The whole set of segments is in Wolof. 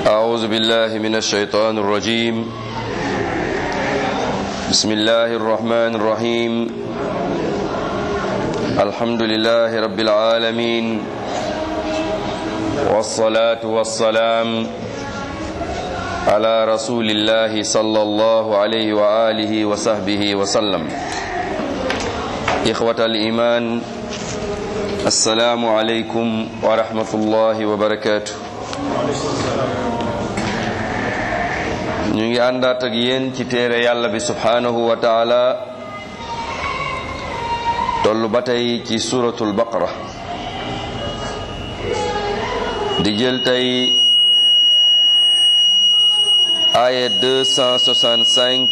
أعوذ بالله من الشيطان الرجيم بسم الله الرحمن الرحيم الحمد لله رب العالمين والصلاة والسلام على رسول الله صلى الله عليه وآله وصحبه وسلم إخوة الإيمان السلام عليكم ورحمة الله وبركاته ñu ngi àndaat ak yéen ci téere yàlla bi subhanahu wa taala tollu ba tey ci suratul baqara di jël tey aya 265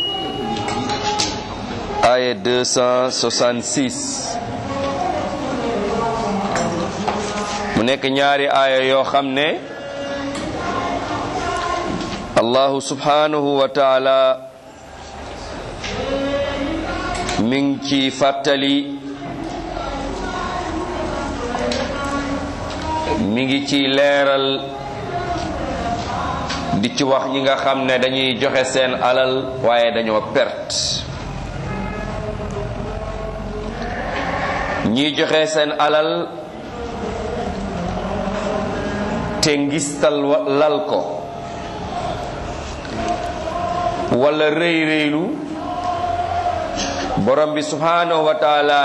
aya 266 mu nekk ñaari aya yoo xam ne allahu subhanahu wa taala mi ngi ci fàttali mi ngi ci leeral di ci wax ñi nga xam ne dañuy joxe seen alal waaye dañoo perte ñiy joxe seen alal te ngistal lal ko wala rëy rëylu borom bi subhanahu wa taala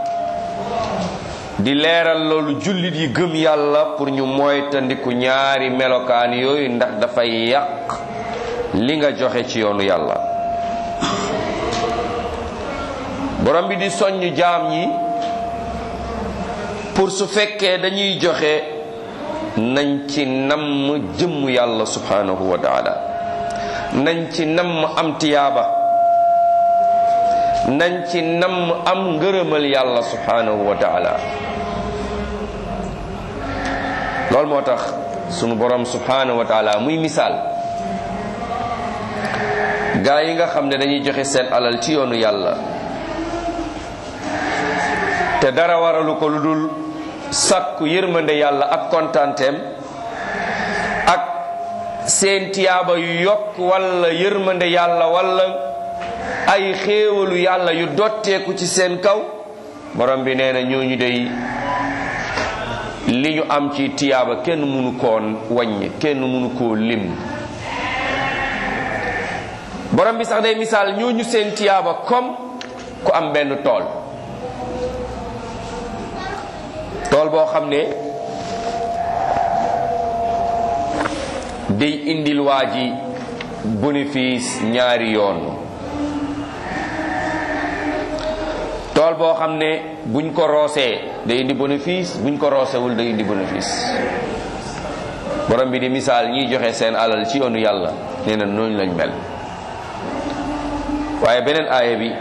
di leeral loolu jullit yi gëm yàlla pour ñu moytandiku ñaari melokaan yooyu ndax dafay yàq li nga joxe ci yoonu yàlla. borom bi di soññ jaam ñi pour su fekkee dañuy joxe nañ ci namm jëmm yàlla subhanahu wa taala, nañ ci namm am tiyaaba, nañ ci namm am ngërëmal yàlla subhanahu wa taala. loolu moo tax sunu borom subhanahu wa taala muy misaal gaa yi nga xam ne dañuy joxe seen alal ci yoonu yàlla te dara waralu ko lu dul sàkku yërmande yàlla ak kontaanteem ak seen tiyaaba yu yokk walla yërmande yàlla walla ay xéewalu yàlla yu dotteeku ci seen kaw. borom bi nee na ñooñu dey li ñu am ci tiyaaba kenn mënu koon wàññi, kenn mënu koo lim. borom bi sax day misaal ñooñu seen tiyaaba comme ku am benn tool boo xam ne day indil waa ji bénéfice ñaari yoon. tool boo xam ne buñ ko roosee day indi bénéfice, buñ ko roosewul day indi bénéfice. borom bi di misaal ñiy joxe seen alal ci yoonu yàlla nee na noonu lañ mel. waaye beneen aaya bi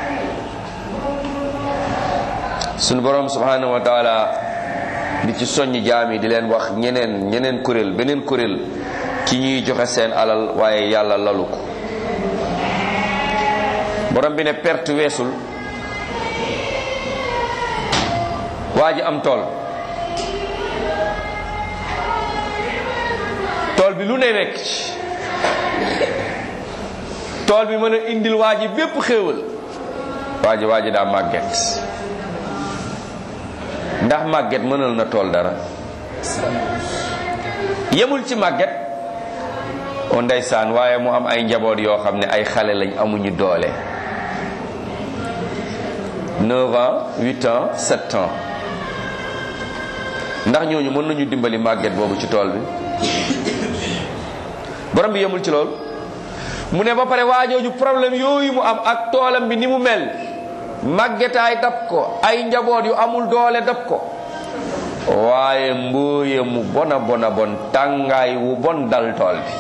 sunu borom subhanahu wa taala di ci soññ jaam yi di leen wax ñeneen kuréel, beneen kuréel ci ñuy joxe seen alal waaye yàlla lalu ko. borom bi ne perte weesul waa ji am tool bi lu ne nekk ci tool bi mën a indil waa ji bépp xéewal, waa ji daa màgget. ndax màgget mënal na tool dara? yemul ci màgget o ndeysaan, waaye mu am ay njaboot yoo xam ne ay xale lañ, amuñu doole, 9 ans 8 ans 7 ans. ndax ñooñu mën nañu dimbali màgget boobu ci tool bi? borom bi yemul ci loolu, mu ne ba pare waajooju problème yooyu mu am ak toolam bi ni mu mel, màggetaay dab ko, ay njaboot yu amul doole dab ko, waaye mbooye mu bona bon, tàngaay wu bon dal tool bi.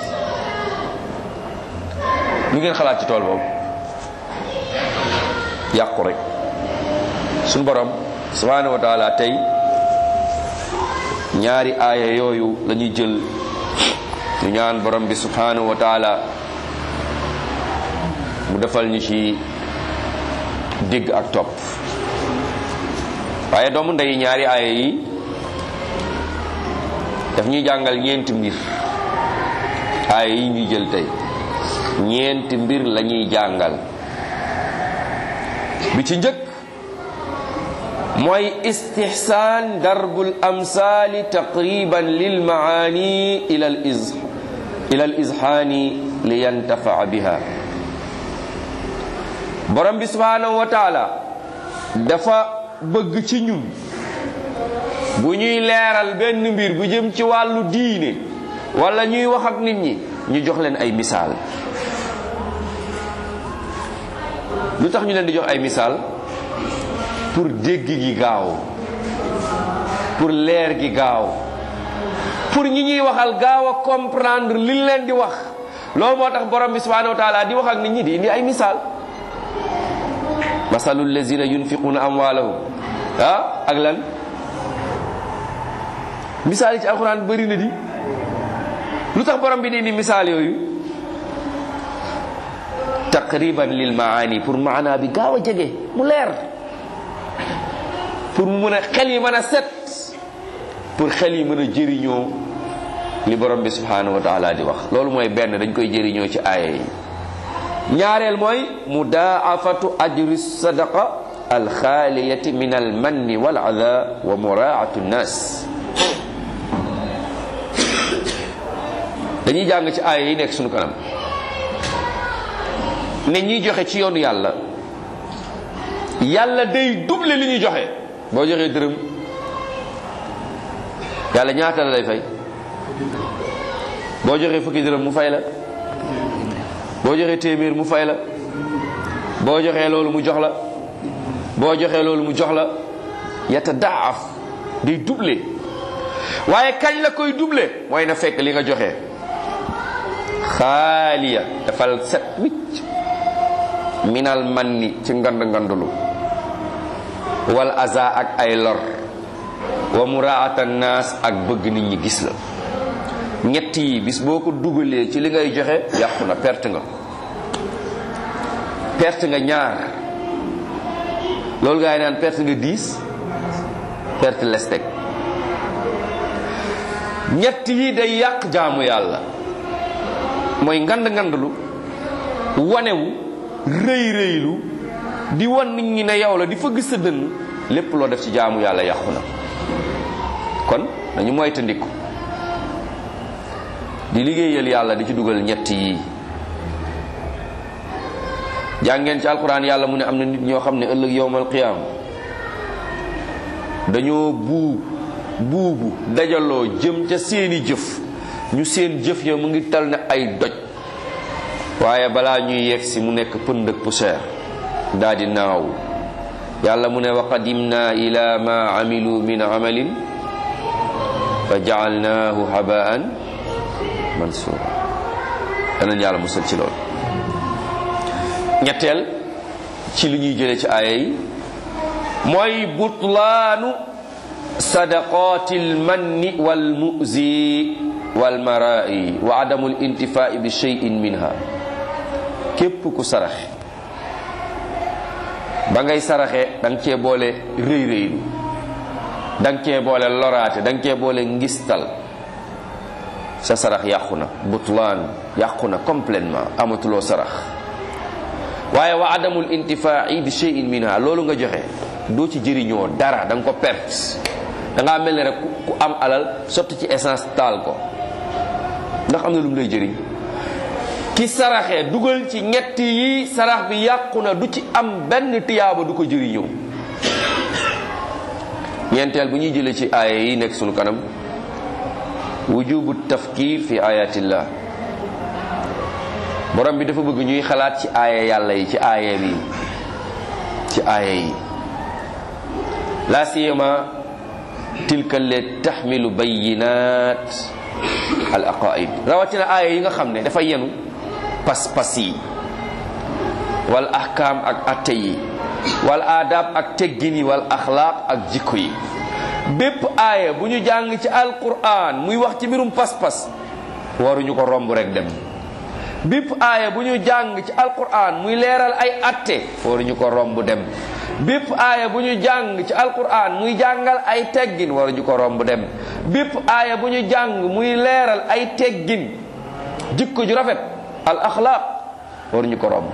lu ngeen xalaat ci tool boobu? yàqu rek. suñu borom subhanahu wa taala tey ñaari aaya yooyu lañuy jël, ñu ñaan borom bi subhanahu wa taala mu defal ñu ci dégg ak topp. waaye doomu ndey ñaari aaya yi daf ñuy jàngal ñeenti mbir. ay yi ñuy jël tey ñeenti mbir la ñuy jàngal. bi ci njëkk mooy istihsaan darbul amsaali taqriban lil maani ila al izhaani li yantafa biha. borom bi subhanahu wa taala dafa bëgg ci ñun bu ñuy leeral benn mbir bu jëm ci wàllu diine wala ñuy wax ak nit ñi ñu jox leen ay misaal. lu tax ñu leen di jox ay misaal? pour dégg gi gaaw, pour leer gi gaaw, pour ñi ñuy waxal gaaw a comprendre liñ leen di wax. loolu moo tax borom bi subhanahu wa taala di wax ak nit ñi di indi ay misaal. masalul lazina yunfiquna amwalahum ak lan misaal yi ci alxuraan bëri na di. lu tax borom bi di indi misaal yooyu? taqriban lil maani, pour maana bi gaaw a jege mu leer, pour mu mën a xel yi mën a set, pour xel yi mën a jëriñoo li borom bi subhanahu wa taala di wax. loolu mooy benn, dañ koy jëriñoo ci aaya yi. ñaareel mooy mudaafatu ajri sadaqa alxaaliyati min almanni wal ada wa muraatu nnaas. dañuy jàng ci aaya yi nekk suñu kanam ne ñiy joxe ci yoonu yàlla, yàlla day double li ñuy joxe. boo joxee dërëm yàlla ñaata la lay fay? boo joxee fukki dërëm mu fay la, boo joxee téeméer mu fay la, boo joxee loolu mu jox la, boo joxee loolu mu jox la. yatadaaf, day double. waaye kañ la koy double? mooy na fekk li nga joxe xaaliya, dafal set wicc, minal manni, ci ngand ngandulu, wal aza, ak ay lor, wa muraata naas, ak bëgg nit ñi gis la. ñett yi bis boo ko dugalee ci li ngay joxe yàqu na, perte nga. perte nga ñaar. loolu gaa yi naan perte nga 10, perte lestek. ñett yi day yàq jaamu yàlla. mooy ngand ngandlu, wanewu, rëy rëylu, di wan nit ñi ne yow la, di fëgg sa dënn, lépp loo def ci jaamu yàlla yàqu na. kon dañu moytandiku di liggéeyal yàlla di ci dugal ñett yi. jàngeen ci alquran yàlla mu ne am na nit ñoo xam ne ëllëg yowmal qiyaam dañoo buubu dajaloo jëm ca seeni jëf, ñu seen jëf ya mu ngi tal ne ay doj, waaye balaa ñuy yegg si mu nekk pënd ak poussière daal di naaw. yàlla mu ne wa qadimna ila ma amilu min amalin fa jaalnaahu habaan mansuura. danañ yàlla musal ci loolu. ñetteel ci li ñuy jëlee ci aaya yi mooy butlaanu sadaqaatil manni wal mu'zi wal maraa'i wa adamul intifaa'i bi shay'in minha. képp ku saraxe ba ngay saraxe da nga cee boole rëy rëylu, da nga cee boole loraate, da nga cee boole ngistal, sa sarax yàqu na. butlaan yàqu na complètement, amatuloo sarax. waaye wa adamul intifaa'i bi shay'in minha, loolu nga joxe doo ci jëriñoo dara, da nga ko perte. da ngaa mel ne rek ku am alal sotti ci essence taal ko, ndax am na lu mu lay jëriñ. ki saraxe dugal ci ñett yi, sarax bi yàqu na, du ci am benn tiyaaba, du ko jëriñoo. ñeenteel bu ñuy jëlee ci aaya yi nekk sunu kanam wujubu tafkir fi ayatillah. borom bi dafa bëgg ñuy xalaat ci aaya yàlla yi, ci aaya bi, ci aaya yi. la siyama tilka allati tahmilu bayyinat al aqaid, rawatina aaya yi nga xam ne dafa yenu pas-pas yi, wal ahkam ak atte yi, wal adab ak teggin yi, wal axlaaq ak jikko yi. bépp aaya bu ñu jàng ci alquran muy wax ci mbirum pas-pas waruñu ko romb rek dem. bépp aaya bu ñu jàng ci alquran muy leeral ay atte waruñu ko romb dem. bépp aaya bu ñu jàng ci alquran muy jàngal ay teggin waruñu ko romb dem. bépp aaya bu ñu jàng muy leeral ay teggin jikko ju rafet al axlaaq waruñu ko romb.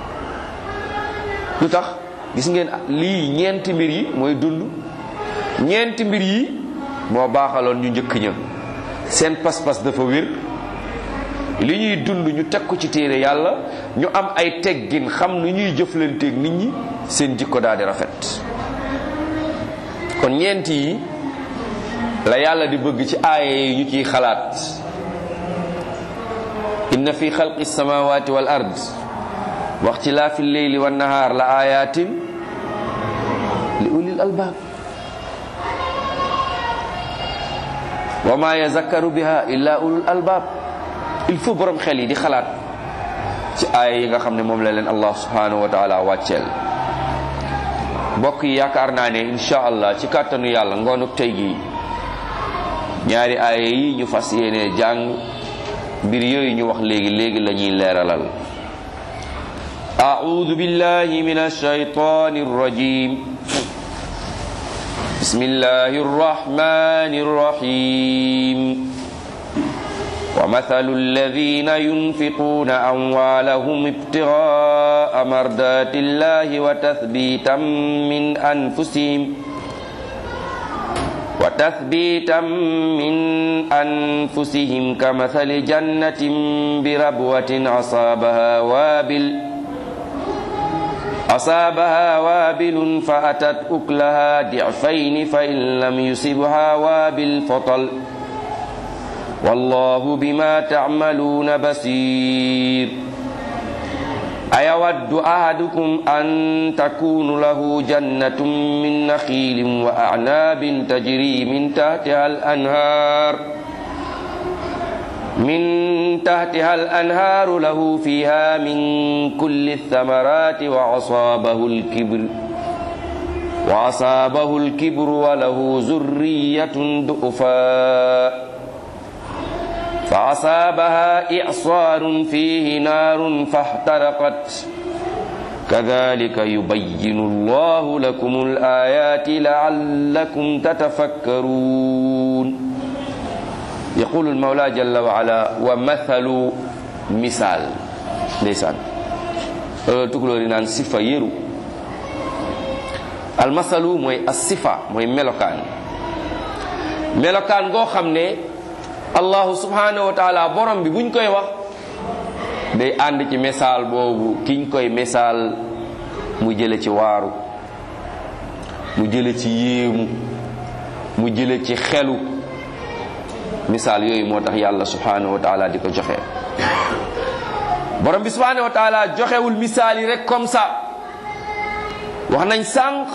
lu tax gis ngeen lii ñeenti mbir yi mooy dund, ñeenti mbir yi moo baaxaloon ñu njëkk ña. seen pas-pas dafa wér, li ñuy dund ñu teg ko ci téere yàlla, ñu am ay teggin xam nu ñuy jëflanteeg nit ñi, seen jikko daal di rafet. kon ñeenti yi la yàlla di bëgg ci aaya yi ñu ciy xalaat. inna fi xalqi samawati wal ard wa ixtilaafi lleyli wan nahaar la ayatin li ulil albaab wa ma yazakkaru biha illa ulul albaab. il faut borom xel yi di xalaat ci aaya yi nga xam ne moom la leen Allah subhanahu wa taala wàcceel. mbokk yi yaakaar naa ne insha allah ci kàttanu yàlla ngoonuk tey gi ñaari aaya yi ñu fas yéene jàng mbir yooyu ñu wax léegi la ñuy leeralal. a'udhu billahi minash shaytanir rajim. bismillahir rahmanir rahim. wa mathalul ladhina yunfiquna amwalahum ibtigha'a mardatillahi wa tathbitan min anfusihim كمثل جنة بربوة أصابها وابل فأتت أكلها ضعفين فإن لم يصبها وابل فطل والله بما تعملون بصير أيود أحدكم أن تكون له جنة من نخيل وأعناب تجري من تحتها الأنهار له فيها من كل الثمرات وأصابه الكبر وله ذرية ضعفاء فأصابها إعصار فيه نار فاحترقت كذلك يبين الله لكم الآيات لعلكم تتفكرون. يقول المولى جل وعلا ومثل مثال ndeysaan tukulóori naan sifa yéru almasalu mooy as-sifa mooy melokaan goo xam ne allahu subhanahu wa taala borom bi buñ koy wax day ànd ci misaal boobu kiñ koy misaal mu jële ci waaru, mu jële ci yéemu, mu jële ci xelu. misaal yooyu moo tax yàlla subhanahu wa taala di ko joxe. borom bi subhanahu wa taala joxewul misaal yi rek comme ça. wax nañ sànq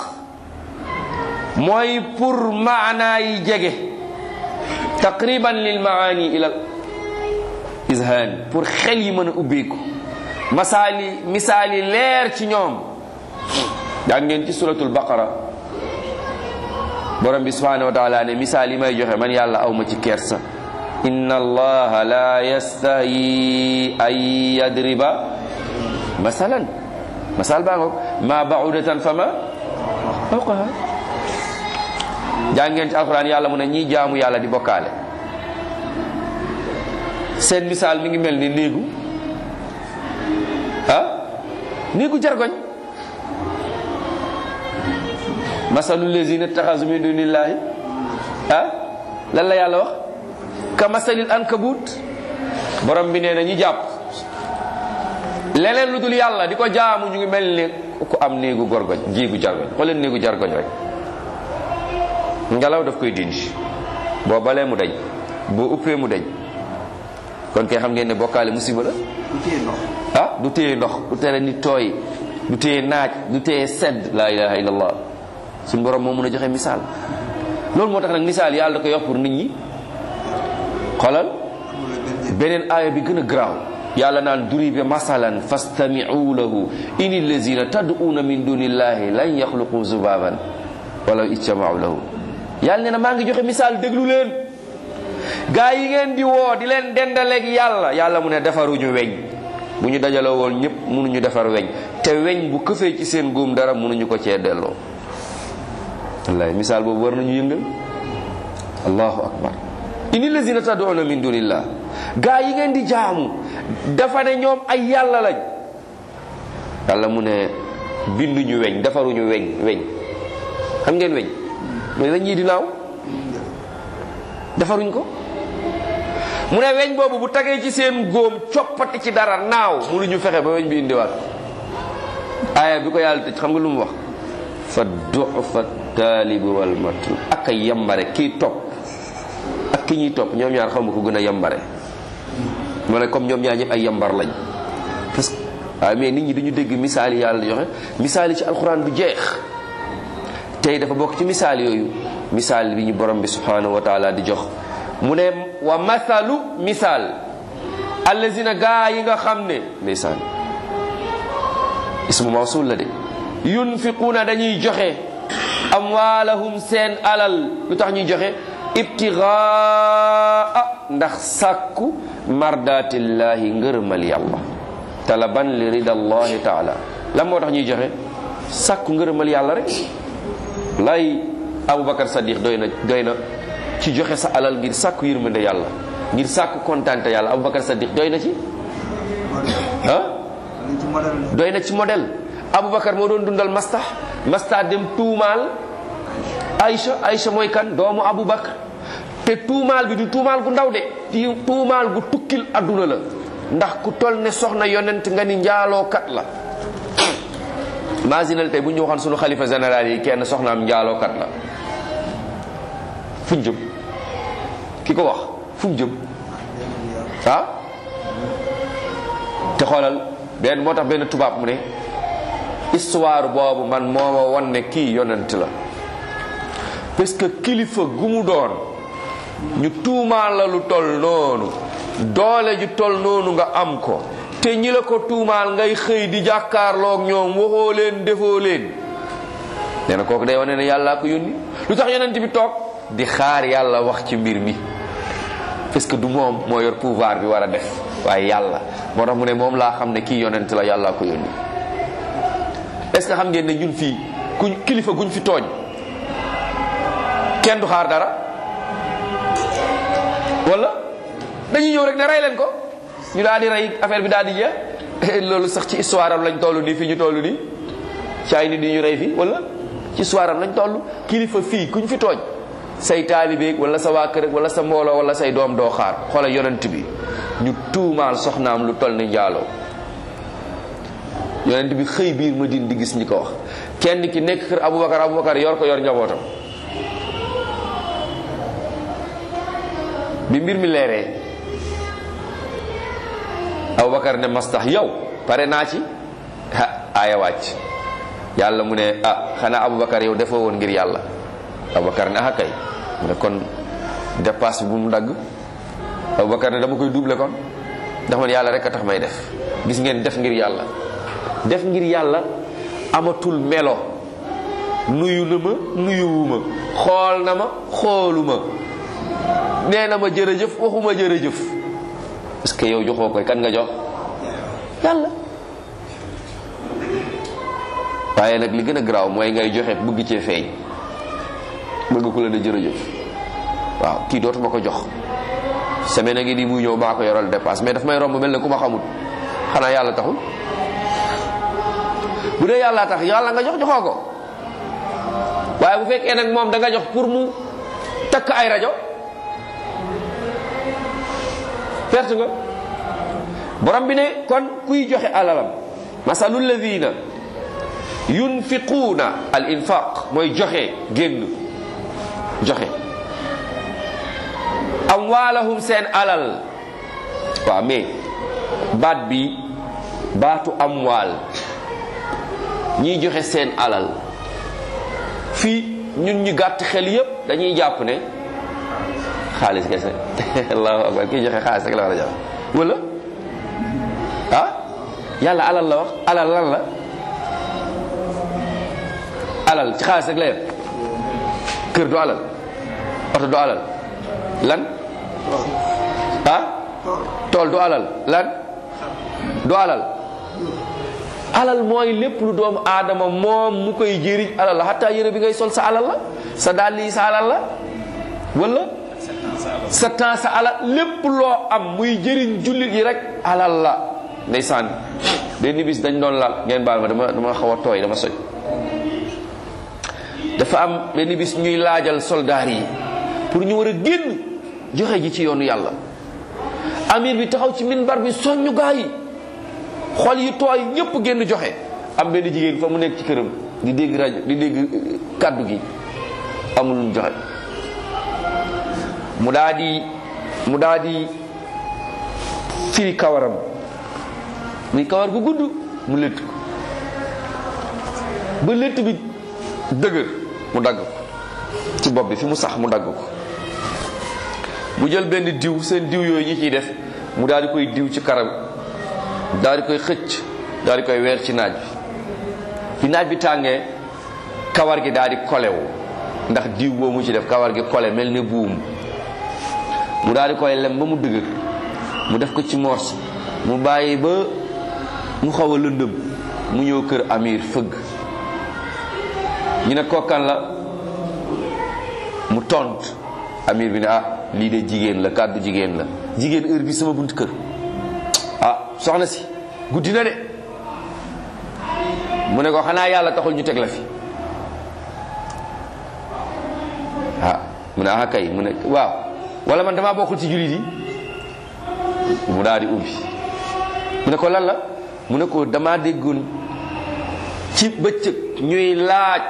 mooy pour maanaa yi jege, taqriban lil maani ila izhan, pour xel yi mën a ubbeeku, misaal yi leer ci ñoom. daa ngeen ci suratul baqara borom bi subhanahu wa taala ne misaal yi may joxe man yàlla awma ci kersa. inna allaha la yastahi an yadriba masalan, masal baa ngoog ma ba'udatan fama fawqaha. jàngeen ci alquran yàlla mu ne ñi jaamu yàlla di bokkaale seen misaal mi ngi mel ni néegu jargoñ. masalul lazina taxasu min dunillahi lan la yàlla wax ka masalil ankabut. borom bi nee na ñi jàpp leneen lu dul yàlla di ko jaamu ñu ngi mel ni ku am néegu gorgoñ, jéegu jargoñ. xooleen néegu jargoñ rek ngelaw daf koy dindi, boo balee mu dañ, boo uppee mu dañ. kon kay xam ngeen ne bokkaale musiba la. du téye ndox, du tere nit tooy, du téye naaj, du téye sedd. la ilaha illallah. suñu borom moo mën a joxe misaal. loolu moo tax nag misaal yàlla da koy wax pour nit ñi. xoolal beneen aaya bi gën a garaaw yàlla naan duriba masalan fastami'u lahu inil lazina tad'una min dunillahi lan yaxluqu zubaban wala ijtama'u lahu. yàlla nee na maa ngi joxe misaal, déglu leen. gaa yi ngeen di woo di leen dendaleeg yàlla mu ne defaruñu weñ. bu ñu dajaloo woon ñëpp mënuñu defar weñ, te weñ bu këfee ci seen góom dara mënuñu ko cee delloo. wallahi misaal boobu war nañu yëngal. allahu akbar. inil lazina tad'una min dunillah gaa yi ngeen di jaamu dafa ne ñoom ay yàlla lañ. yàlla mu ne binduñu weñ, defaruñu weñ xam ngeen weñ mooy weñ yi di naaw, defaruñ ko. mu ne weñ boobu bu tagee ci seen góom coppati ci dara naaw mënuñu fexe ba weñ bi indiwaat. aaya bi ko yàlla tëj xam nga lu mu wax? fa du'fa taalibu wal matlub. ak a yambare kii topp ak ki ñuy topp ñoom ñaar xam ko gën a yambare. mu ne comme ñoom ñaar ñëpp ay yambar lañ. parce que waaye mais nit ñi duñu dégg misaal yi yàlla joxe, misaal yi ci alxuraan bu jeex. tey dafa bokk ci misaal yooyu misaal bi ñu borom bi subhanahu wa taala di jox. mu ne wa mathalu misaal allazina gaa yi nga xam ne ndeysaan ismu mawsul la de, yunfiquuna dañuy joxe amwaalahum seen alal. lu tax ñuy joxe? ibtigaa ndax sàkku mardatillahi ngërëmal yàlla, talaban li ridallahi taala. lan moo tax ñuy joxe? sàkku ngërëmal yàlla rek. lay Aboubacar Sadiq doy na ci joxe sa alal ngir sàkku yërmande yàlla, ngir sàkku kontaante yàlla. Aboubacar Sadiq doy na ci doy na ci modèle. Aboubacar moo doon dundal Mastah dem tuumaal Aïcha mooy kan? doomu Aboubacar. te tuumaal bi du tuumaal gu ndaw de, tuumaal gu tukkil adduna la. ndax ku toll ne soxna yonent nga ni njaalookat la. imaginal tey bu ñu waxoon sunu xalifa général yi kenn soxnaam njaalookat la, fu mu jëm? ki ko wax fu mu jëm? te xoolal benn moo tax benn tubaab mu ne histoire boobu man moo ma won ne kii yonent la. parce que kilifa gu mu doon ñu tuumaal la lu toll noonu, doole ju toll noonu nga am ko, te ñi la ko tuumaal ngay xëy di jàkkaarloog ñoom waxoo leen defoo leen. nee na kooku day wane ne yàllaa ko yónni. lu tax yonent bi toog di xaar yàlla wax ci mbir mi? parce que du moom moo yor pouvoir bi war a def, waaye yàlla. moo tax mu ne moom laa xam ne kii yonent la, yàllaa ko yónni. est-ce que xam ngeen ne ñun fii kuñ kilifa guñ fi tooñ kenn du xaar dara, wala dañuy ñëw rek ne rey leen ko, ñu daal di rey, affaire bi daal di jeex. loolu sax ci histoire am lañ toll nii fii ñu toll nii ci ay nit yi ñu rey fii, wala ci histoire am lañ toll. kilifa fii kuñ fi tooñ say taalibeeg wala sa waa kër wala sa mbooloo wala say doom doo xaar. xoolal yonent bi ñu tuumaal soxnaam lu toll ni njaaloo. yonent bi xëy biir Madina di gis ñi ko wax. kenn ki nekk kër Aboubacar yor ko yor njabootam. bi mbir mi leeree Aboubacar ne Mastah yow pare naa ci aaya wàcc. yàlla mu ne xanaa Aboubacar yow defoo woon ngir yàlla? Aboubacar ne kay. mu ne kon dépasse bi bu mu dagg. Aboubacar ne dama koy double kon ndax man yàlla rek a tax may def. gis ngeen def ngir yàlla. def ngir yàlla amatul melo. nuyu na ma nuyuwuma, xool na ma xooluma, nee na ma jërëjëf waxuma jërëjëf. parce que yow joxoo koy kan nga jox? yàlla. waaye nag li gën a garaaw mooy ngay joxe bëgg cee feeñ, bëgg ku la ne jërëjëf. waaw kii dootuma ko jox, semaine ngi nii muy ñëw maa ko yoral dépasse, mais daf may romb mel ne ku ma xamul. xanaa yàlla taxul? bu dee yàlla tax yàlla nga jox joxoo ko. waaye bu fekkee nag moom da nga jox pour mu takk ay rajo, perte nga. borom bi ne kon kuy joxe alalam, masalul ladina yunfiquuna al infaq mooy joxe, génn joxe, amwaalahum seen alal. waaw mais baat bi baatu amwaal, ñiy joxe seen alal fii ñun ñu gàtt xel yépp dañuy jàpp ne xaalis kese. allahu akbar, kii joxe xaalis rek la war a joxe, wala yàlla alal la wax. alal lan la? alal ci xaalis rek la yem. kër du alal, oto du alal, lan? tool du alal, lan? du alal. alal mooy lépp lu doomu aadama moom mu koy jëriñ alal la. xataa yére bi ngay sol sa alal la, sa dàll yi sa alal la, wala sa temps sa alal lépp loo am muy jëriñ jullit yi rek alal la. ndeysaan benn bis dañ doon lal ngeen baal ma dama xaw a tooy dama soj. dafa am benn bis ñuy laajal soldaar yi pour ñu war a génn joxe ji ci yoonu yàlla. amir bi taxaw ci minbar bi soññu gaa yi xol yi tooy ñëpp génn joxe. am benn jigéen fa mu nekk ci këram di dégg rajo di dégg kàddu gi amul lu mu joxe. mu daa di firi kawaram muy kawar gu gudd mu létt ko ba létt bi dëgër mu dagg ko ci bopp bi fi mu sax mu dagg ko. mu jël benn diw seen diw yooyu ñi ciy def mu daal di koy diw ci karam daal di koy xëcc daal di koy weer ci naaj bi naaj bi tàngee kawar gi daal di kolewu ndax diw boobu mu ci def kawar gi kole mel ne buum. mu daal di koy lem ba mu dëgër mu def ko ci morse mu bàyyi ba mu xaw a lëndëm mu ñëw kër amir fëgg ñu ne kokkan la mu tont amir bi ne lii de jigéen la kàddu jigéen la. jigéen heure bi sama bunt kër soxna si guddi na de mu ne ko xanaa yàlla taxul ñu teg la fi mu ne kay mu ne waaw wala man damaa bokkul ci jullit yi. mu daal di ubbi mu ne ko lan la mu ne ko damaa déggoon ci bëccëg ñuy laaj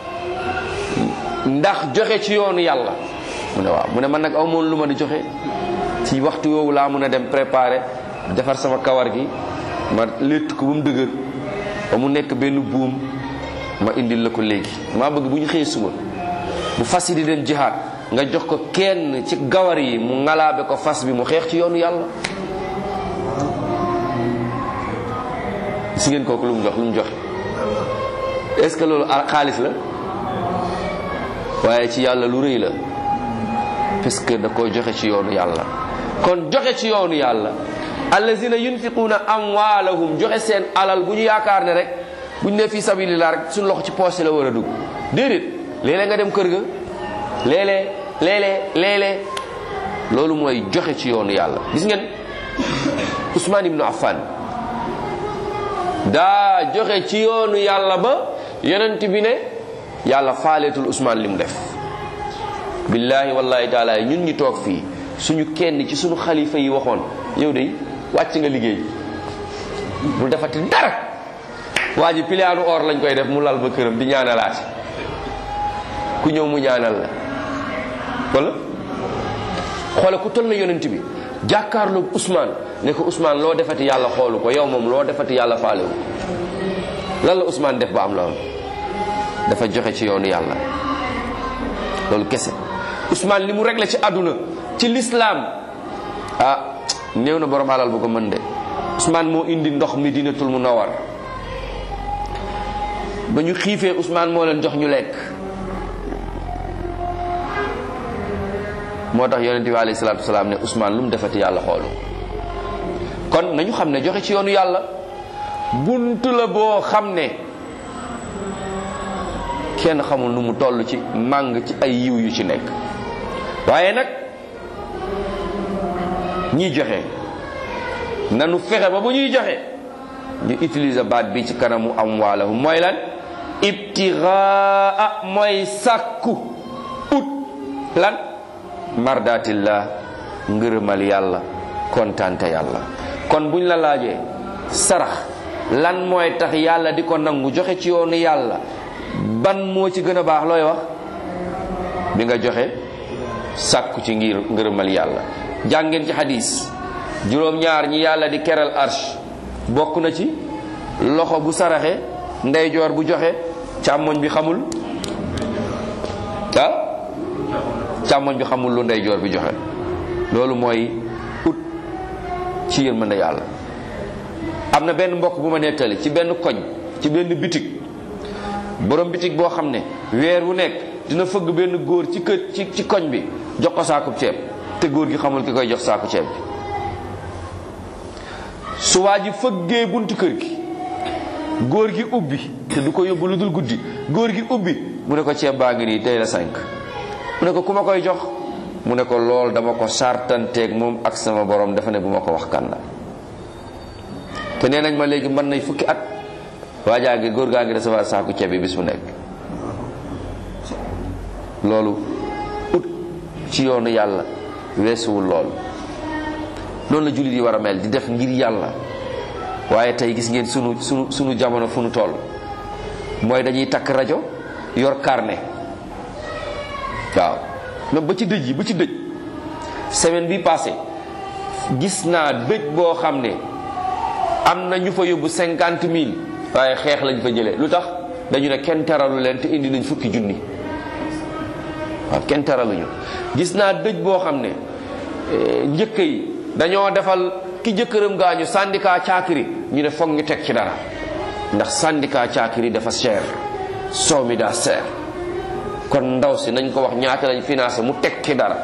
ndax joxe ci yoonu yàlla. mu ne waaw mu ne man nag aw moon lu ma di joxe ci waxtu woowu laa mun a dem préparer defar sama kawar gi ma létt ko ba mu dëgër ba mu nekk benn buum ma indil la ko léegi. maa bëgg bu ñu xëyee suba bu fas yi di dem jihaad nga jox ko kenn ci gawar yi mu ngalaabe ko fas bi mu xeex ci yoonu yàlla. si ngeen kooku lu mu joxe est-ce que loolu xaalis la waaye ci yàlla lu rëy la parce que da koy joxe ci yoonu yàlla. kon joxe ci yoonu yàlla allazina yunfiquuna amwaalahum joxe seen alal bu ñu yaakaar ne rek bu ñu ne fii sabilillah rek suñu loxo ci poche la war a dugg déedéet. léeg-léeg nga dem kër ga léeg-léeg loolu mooy joxe ci yoonu yàlla. gis ngeen Ousmane ibnu Affan daa joxe ci yoonu yàlla ba yonent bi ne yàlla faaleetul Ousmane li mu def. billahi wallahi taala ñun ñi toog fii suñu kenn ci suñu xalifa yi waxoon yow de wàcc nga liggéey bul defati dara waa ji piliyaanu or lañ koy def mu lal ba këram di ñaanalaati ku ñëw mu ñaanal la wala xoole ku toll na yonent bi jàkkaarloog Ousmane ne ko Ousmane loo defati yàlla xoolu ko yow moom loo defati yàlla faalewu lan la Ousmane def ba am loolu dafa joxe ci yoonu yàlla loolu kese. Ousmane li mu réglé ci àdduna ci l'islam néew na borom alal bu ko mën de. Ousmane moo indi ndox Medinatul Munawwar ba ñu xiifee Ousmane moo leen jox ñu lekk. moo tax yonent bi alayhi salaatu wasalaam ne Ousmane lu mu defati yàlla xoolu kon nañu xam ne joxe ci yoonu yàlla buntu la boo xam ne kenn xamul nu mu toll ci màng ci ay yiw yu ci nekk. waaye nag ñiy joxe nanu fexe ba bu ñuy joxe ñu utiliser baat bi ci kanamu amwaalahum mooy lan ibtigaa mooy sàkku ut lan mardatillah ngërëmal yàlla kontante yàlla. kon buñ la laajee sarax lan mooy tax yàlla di ko nangu joxe ci yoonu yàlla ban moo ci gën a baax looy wax bi nga joxe sàkku ci ngir ngërëmal yàlla. jàngeen ci hadis juróom-ñaar ñi yàlla di keral arsh bokk na ci loxo bu saraxe ndeyjoor bu joxe càmmoñ bi xamul càmmoñ bi xamul lu ndeyjoor bi joxe. loolu mooy ut ci yërmande yàlla. am na benn mbokk bu ma nettali ci benn koñ ci benn bitig borom bitig boo xam ne weer wu nekk dina fëgg benn góor ci kër ci koñ bi jox ko saakub ceeb te góor gi xamul ki koy jox saaku ceeb bi. su waa ji fëggee buntu kër gi góor gi ubbi te du ko yóbbu lu dul guddi góor gi ubbi mu ne ko ceeb baa ngi nii tey la 5 mu ne ko ku ma koy jox mu ne ko lool dama ko sartanteeg moom ak sama borom dafa ne bu ma ko wax kan la te nee nañ ma léegi mën nañ fukki at waajaa ngi góor gaa ngi recevoir saaku ceeb bi bis mu nekk. loolu ut ci yoonu yàlla weesuwul loolu. noonu la jullit yi war a mel di def ngir yàlla. waaye tey gis ngeen sunu jamono fu nu toll mooy dañuy takk rajo yor carnet waaw même ba ci dëj yi ba ci dëj semaine bi passé gis naa dëj boo xam ne am na ñu fa yóbbu 50 000 waaye xeex lañ fa jëlee lu tax dañu ne kenn teralu leen te indi nañ fukki junni waaw kenn teraluñu. gis naa dëj boo xam ne njëkk yi dañoo defal ki jëkkëram gaañu syndicat caakiri ñu ne foog ñu teg ci dara ndax syndicat caakiri dafa cher soow mi daa cher kon ndaw si nañ ko wax ñaata lañ financé mu teg ci dara.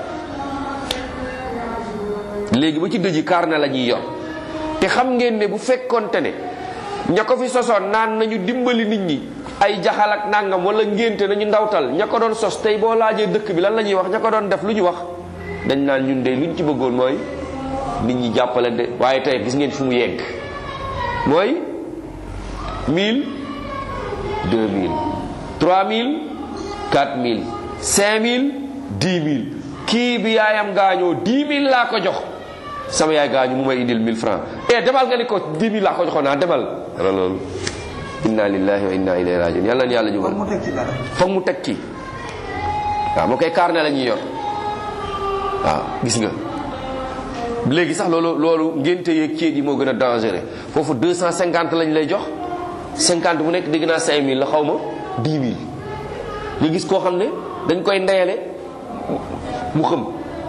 léegi ba ci dëji carnet la ñuy yor te xam ngeen ne bu fekkonte ne ña ko fi sosoon naan nañu dimbali nit ñi ay jaxal ak nangam wala ngénte nañu ndawtal ña ko doon sos tey boo laajee dëkk bi lan la ñuy wax ña ko doon def lu ñu wax dañ naan ñun de luñ ci bëggoon mooy nit ñi jàppale de. waaye tey gis ngeen fu mu yegg mooy 1000 2000 3000 4000 5000 10000 kii bi yaayam gaañoo 10000 laa ko jox sama yaay gaañu mu may indil 1000 francs demal nga ni ko 10000 laa ko joxoon naa demal. wala loolu inna lillahi wa inna ilayhi rajiun yàlla na yàlla jubal foog mu teg ci waaw moo koy carnet la ñuy yor waaw gis nga. léegi sax loolu ngénte yeeg ceet yi moo gën a dangereux foofu 250 lañ lay jox 50 bu nekk dégg naa 5000 la xaw ma 10 000 nga gis koo xam ne dañ koy ndeyale mu xëm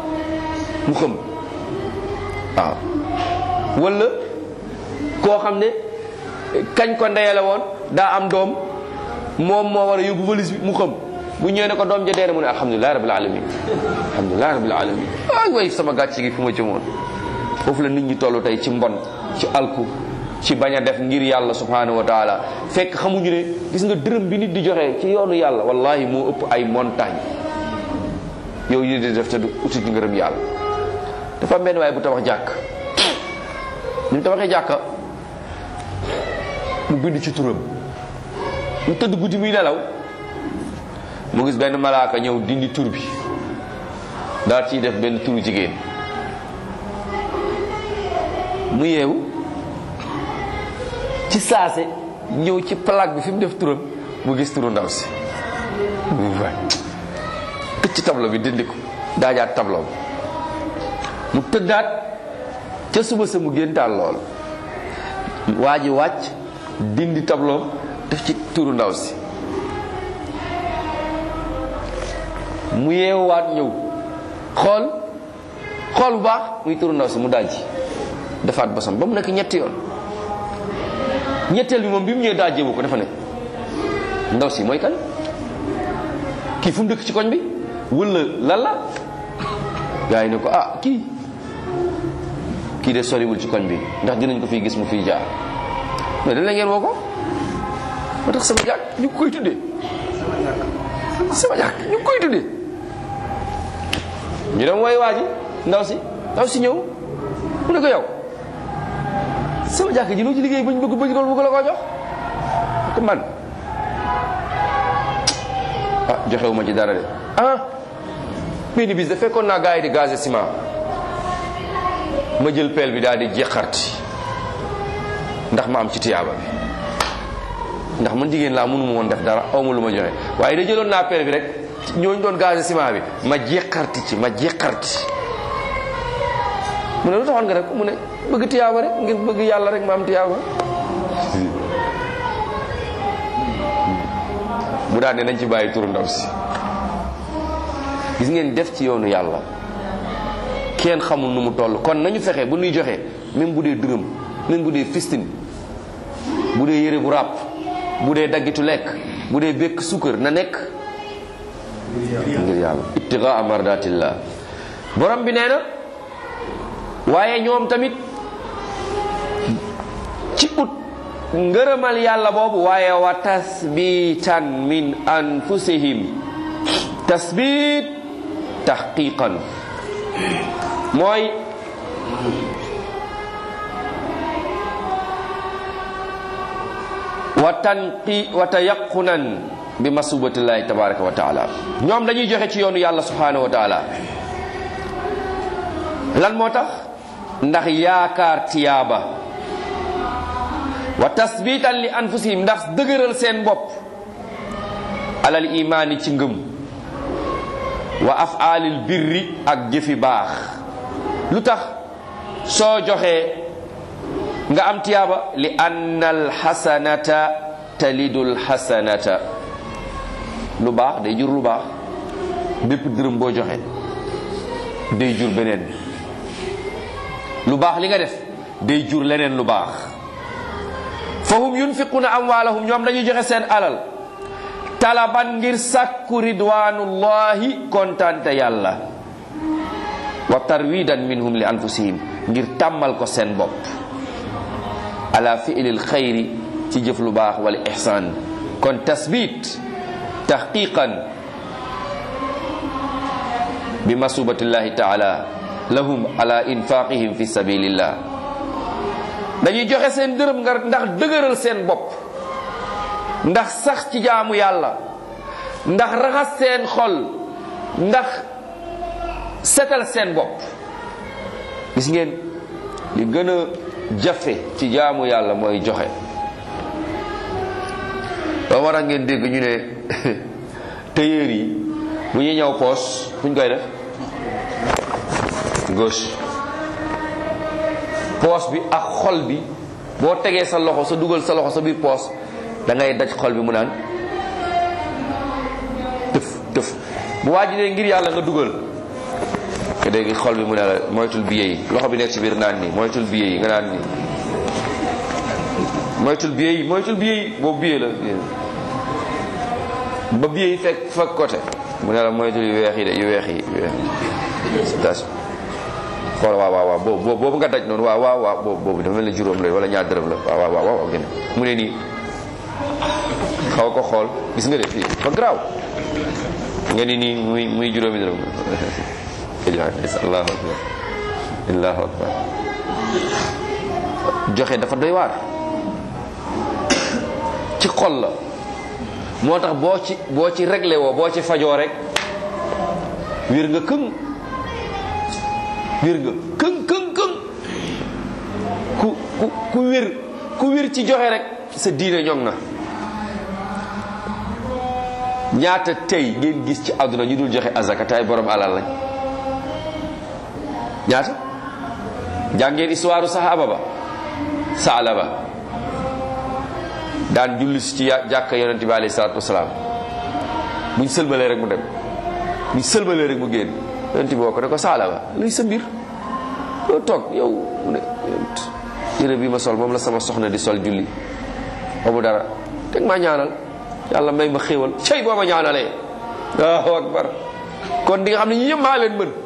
waaw. wala koo xam ne kañ ko ndeyale woon daa am doom moom moo war a yóbbu valise bi mu xëm bu ñëwee ne ko doom ja dee na mu ne alhamdulilah rabbil alamin alhamdulilah rabbil alamin ay way sama gàcce gi fu ma jëmoon. foofu la nit ñi toll tey ci mbon ci alku ci bañ a def ngir yàlla subhanahu wa taala fekk xamuñu ne gis nga dërëm bi nit di joxe ci yoonu yàlla wallahi moo ëpp ay montagne yow yi di def te du uti ngërëm yàlla. dafa am benn waaye bu tabax jàkk ni mu tabaxee jàkka mu bind ci turam mu tëdd guddi muy nelaw mu gis benn malaaka ñëw dindi tur bi daal ciy def benn turu jigéen mu yeewu ci saase ñëw ci plaque bi fi mu def turam mu gis turu ndaw si muy waay tëj ci tableau bi dindi ko daajaat tableau bi mu tëddaat ca suba sa mu géntaal lool waa ji wàcc dindi tableau def ci turu ndaw si mu yeewaat ñëw xool bu baax muy turu ndaw si mu dajji defaat bosam ba mu nekk ñetti yoon ñetteel bi moom bi mu ñëwee dajjewu ko dafa ne ndaw si mooy kan kii fu mu dëkk ci koñ bi wala lan la gaa yi ne ko kii de soriwul ci koñ bi ndax dinañ ko fiy gis mu fiy jaar mais dañ la ngeen woo ko moo tax sama jàkk ñu ngi koy tuddee sama jàkk ñu ngi koy tuddee ñu dem wooy waa ji ndaw si ñëw mu ne ko yow sama jàkk ji loo ci liggéey bañ bëgg la koo jox ko man joxewu ma ci dara de benn bis da fekkoon naa gars yi di gaz ciment ma jël peel bi daal di jeexarti ndax ma am ci tiyaaba bi ndax man jigéen laa mënuma woon def dara awma lu ma joxe waaye da jëloon naa peel bi rek ñooñu doon gaz ciment bi ma jeexarti mu ne lu taxoon nga rek mu ne bëgg tiyaaba rek ngir bëgg yàlla rek ma am tiyaaba mu daal ne nañ ci bàyyi turu ndaw si. gis ngeen def ci yoonu yàlla kenn xamul nu mu toll kon nañu fexe bu ñuy joxe même bu dee dërëm même bu dee fistin bu dee yére bu ràpp bu dee daggitu lekk bu dee bekk sukkër na nekk ngir yàlla ibtigaa mardatillah borom bi nee na waaye ñoom tamit ci ut ngërëmal yàlla boobu waaye wa tasbitan min anfusihim tasbit tahqiqan mooy wa tayaqunan bi masubatillahi tabaraka wa taala. ñoom dañuy joxe ci yoonu yàlla subhanahu wa taala. lan moo tax? ndax yaakaar tiyaaba. wa tasbitan li anfusihim, ndax dëgëral seen bopp alal imaani ci ngëm. wa afaalil birri, ak jëfi baax. lu tax soo joxee nga am tiyaaba? li anna alxasanata talidul xasanata. lu baax day jur lu baax. bépp dërëm boo joxe day jur beneen. lu baax li nga def day jur leneen lu baax. fahum yunfiquna amwaalahum, ñoom dañuy joxe seen alal talaban ngir sàkku ridwanullahi, kontaante yàlla. wa tarwidan minhum li anfusihim, ngir tàmmal ko seen bopp. ala fi'lil xayri, ci jëf lu baax, wala ihsaan. kon tasbit tahqiqan bi masubatillahi taala lahum ala infaqihim fi sabilillah. dañuy joxe seen dërëm ndax dëgëral seen bopp, ndax sax ci jaamu yàlla, ndax raxas seen xol, ndax setal seen bopp. gis ngeen li gën a jafe ci jaamu yàlla mooy joxe. ba war a ngeen dégg ñu ne tailleur yi bu ñuy ñëw poos fu ñu koy def gauche. poos bi ak xol bi boo tegee sa loxo, sa dugal sa loxo sa biir poos, da ngay daj xol bi mu naan tëf tëf. bu waajuree ngir yàlla nga dugal te dégg xol bi mu ne la moytul billet yi. loxo bi nekk ci biir naan nii moytul billet yi, nga naan nii moytul billet yi, moytul billet yi. boobu billet la ba billet yi fekk côté mu ne la moytul yu weex yi de, yu weex yi xool. waaw boobu nga daj noonu. waaw boobu dafa mel ne juróom la wala ñaar dërëm la. waaw gën mu ne nii xaw ko xool, gis nga de fii fa garaaw nga ni nii muy juróomi dërëm. allahu akbar allahu akbar. joxe dafa doy waar ci xol la. moo tax boo ci réglé woo, boo ci fajoo rek wér nga këng ku wér ci joxe rek sa diine ñoŋ na. ñaata tey ngeen gis ci àdduna ñu dul joxe azaka te ay borom alal lañ? ñaata? jàngeen histoire sahaba ba Saalaba daan julli ci jàkka yonente bi alayhi salaatu wasalaam. buñ sëlmalee rek mu dem, buñ sëlmalee rek mu génn. yonente bi woo ko ne ko Saalaba luy sa mbir? doo toog yow mu ne yére bi ma sol moom la sama soxna di sol julli, amu dara, teg maa ñaanal yàlla may ma xéewal. cey boo ma ñaanalee, Allahu akbar, kon di nga xam ne ñi ñëpp maa leen mën.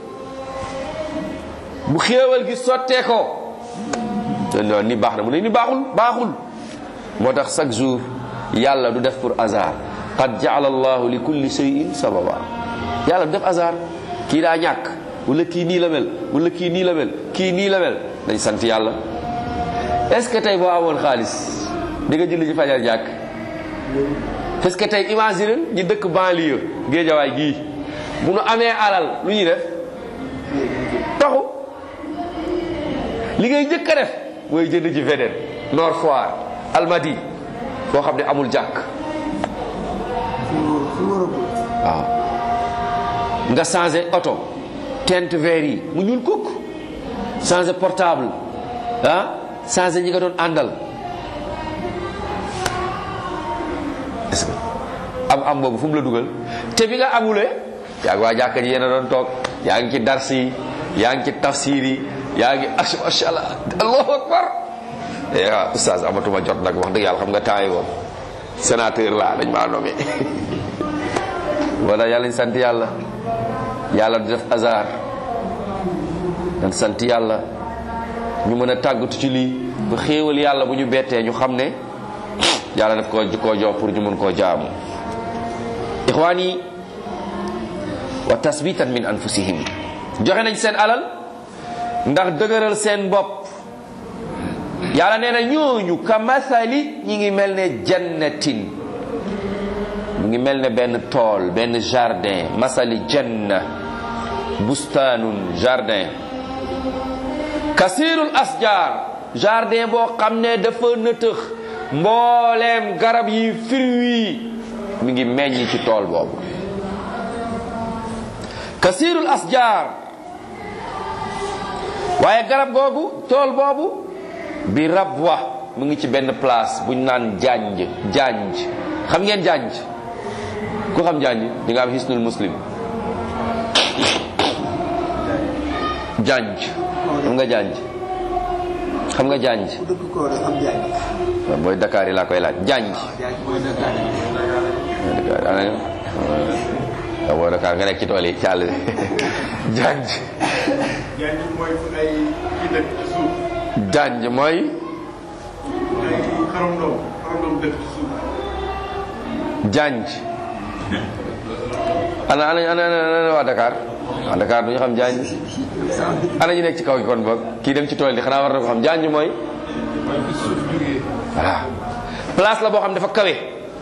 bu xéewal gi sottee ko non ni baax na, mu ne ni baaxul. moo tax chaque jour yàlla du def pour hasard. qad ja'ala allahu li kulli shay'in sababa. yàlla du def hasard. kii daa ñàkk, wala kii nii la mel, wala kii nii la mel, kii nii la mel. dañ sant yàlla. est-ce que tey boo amoon xaalis di nga julli ci fajar jàkk? parce que tey imagine ñi dëkk banlieue Géejawaay gii bu nu amee alal lu ñuy def? taxu li ngay njëkk a def mooy jënd ci Védène, Nord Foire, Almadi, foo xam ne amul jàkk. waaw nga changé oto, teinte vert yi mu ñuul kukk, changé portable, changé ñi nga doon àndal. est-ce que am boobu fu mu la dugal? te bi nga amulee yaa ngi waa jàkka ji yéen a doon toog, yaa ngi ci darsi yi, yaa ngi ci tafsir yi, yaa ngi masha Allah, allahu akbar. waaw oustaz amatuma jot nag wax dëgg yàlla, xam nga temps yi woon sénateur laa dañ maa nommé. wala yàlla ñu sant yàlla. yàlla du def hasard. dañ sant yàlla ñu mën a tàggatu ci lii ba xéewal yàlla bu ñu bettee ñu xam ne yàlla daf koo jox pour ñu mën koo jaamu. ixwaan yi wa tasbitan min anfusihim, joxe nañ seen alal ndax dëgëral seen bopp. yàlla nee na ñooñu ka masali ñi ngi mel ne jannatin, mu ngi mel ne benn tool, benn jardin. masali janna, bustaanun, jardin. kasirul asjar, jardin boo xam ne dafa nëtëx, mbooleem garab yi fruit mi ngi meññ ci tool boobu. kasirul asjar, waaye garab googu, tool boobu bi rabwa mu ngi ci benn place buñ naan janj. xam ngeen janj? ku xam janj di nga am hisnul muslim. janj xam nga janj? xam nga janj? booy Dakar yi laa koy laaj. janj booy Dakar nga nekk ci tool yi ci àll janj. janj mooy janj. ana waa Dakar. waa Dakar du ñu xam janj. ana ñu nekk ci kaw gi kon boog kii dem ci tool yi xanaa war na ko xam. janj mooy voilà place la boo xam dafa kawe,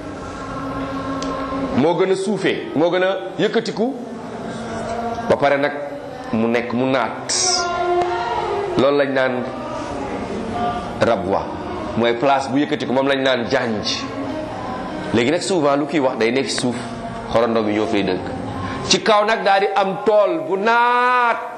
moo gën a suufee, moo gën a yëkkatiku, ba pare nag mu nekk mu naat. loolu lañ naan rabwa, mooy place bu yëkkatiku, moom lañ naan janj. léegi nag souvent lu kii wax day nekk suuf, xorondo bi ñoo fay dëkk. ci kaw nag daal di am tool bu naat,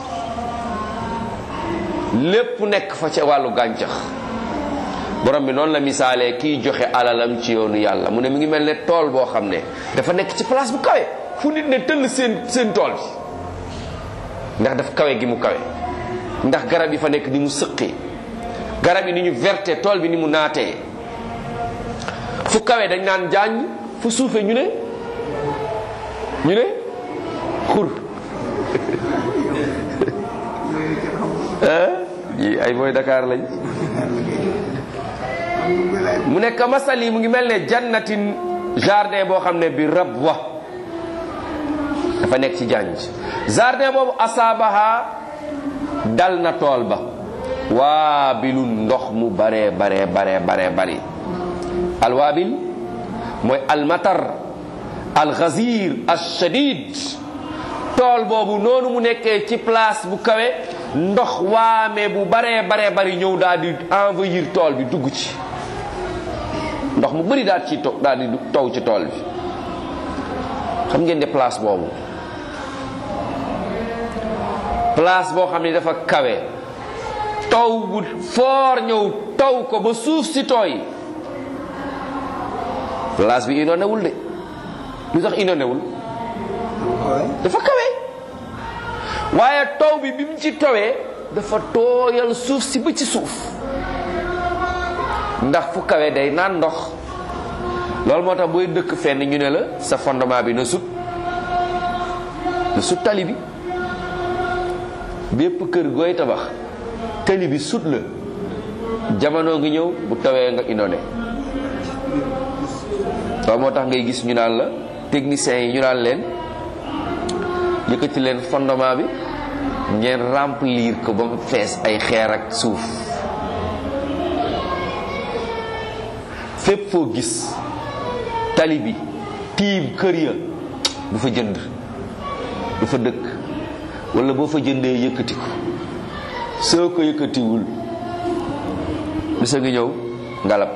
lépp nekk fa ca wàllu gàncax. borom bi noonu la misaalee kiy joxe alalam ci yoonu yàlla. mu ne mi ngi mel ne tool boo xam ne dafa nekk ci place bu kawe, fu nit ne tëll seen tool bi, ndax daf kawe gi mu kawe, ndax garab yi fa nekk ni mu sëqee, garab yi ni ñu verte, tool bi ni mu naatee. fu kawe dañ naan jaañ, fu suufe ñu ne xur. yi ay booy Dakar lañ. mu nekk masali mu ngi mel ne jannatin, jardin boo xam ne bi rabwa dafa nekk ci janj. jardin boobu asaabaha dal na tool ba waabilun, ndox mu bare bari. alwaabil mooy almatar, alxazir, alshadid. tool boobu noonu mu nekkee ci place bu kawe, ndox waame bu bare bari ñëw daal di envahir tool bi, dugg ci. ndox mu bëri daal di taw ci tool bi. xam ngeen ne place boobu, place boo xam ne dafa kawe, taw bu foor ñëw taw ko ba suuf si tooy. place bi inondé wul de. lu tax inondé wul? dafa kawe. waaye taw bi mu ci tawee dafa tooyal suuf si ba ci suuf, ndax fu kawe day naan ndox. loolu moo tax booy dëkk fenn ñu ne la sa fondement bi na sut tali bi. bépp kër gooy tabax tali bi sut la, jamono ngi ñëw bu tawee nga inondé. loolu moo tax ngay gis ñu naan la techniciens yi ñu naan leen yëkkati leen fondement bi ngeen remplir ko ba mu fees ay xeer ak suuf. fépp foo gis tali bi tiim kër ya bu fa jënd, du fa dëkk, wala boo fa jëndee yëkkati ko. soo ko yëkkatiwul lu sa ngi ñëw ngalab,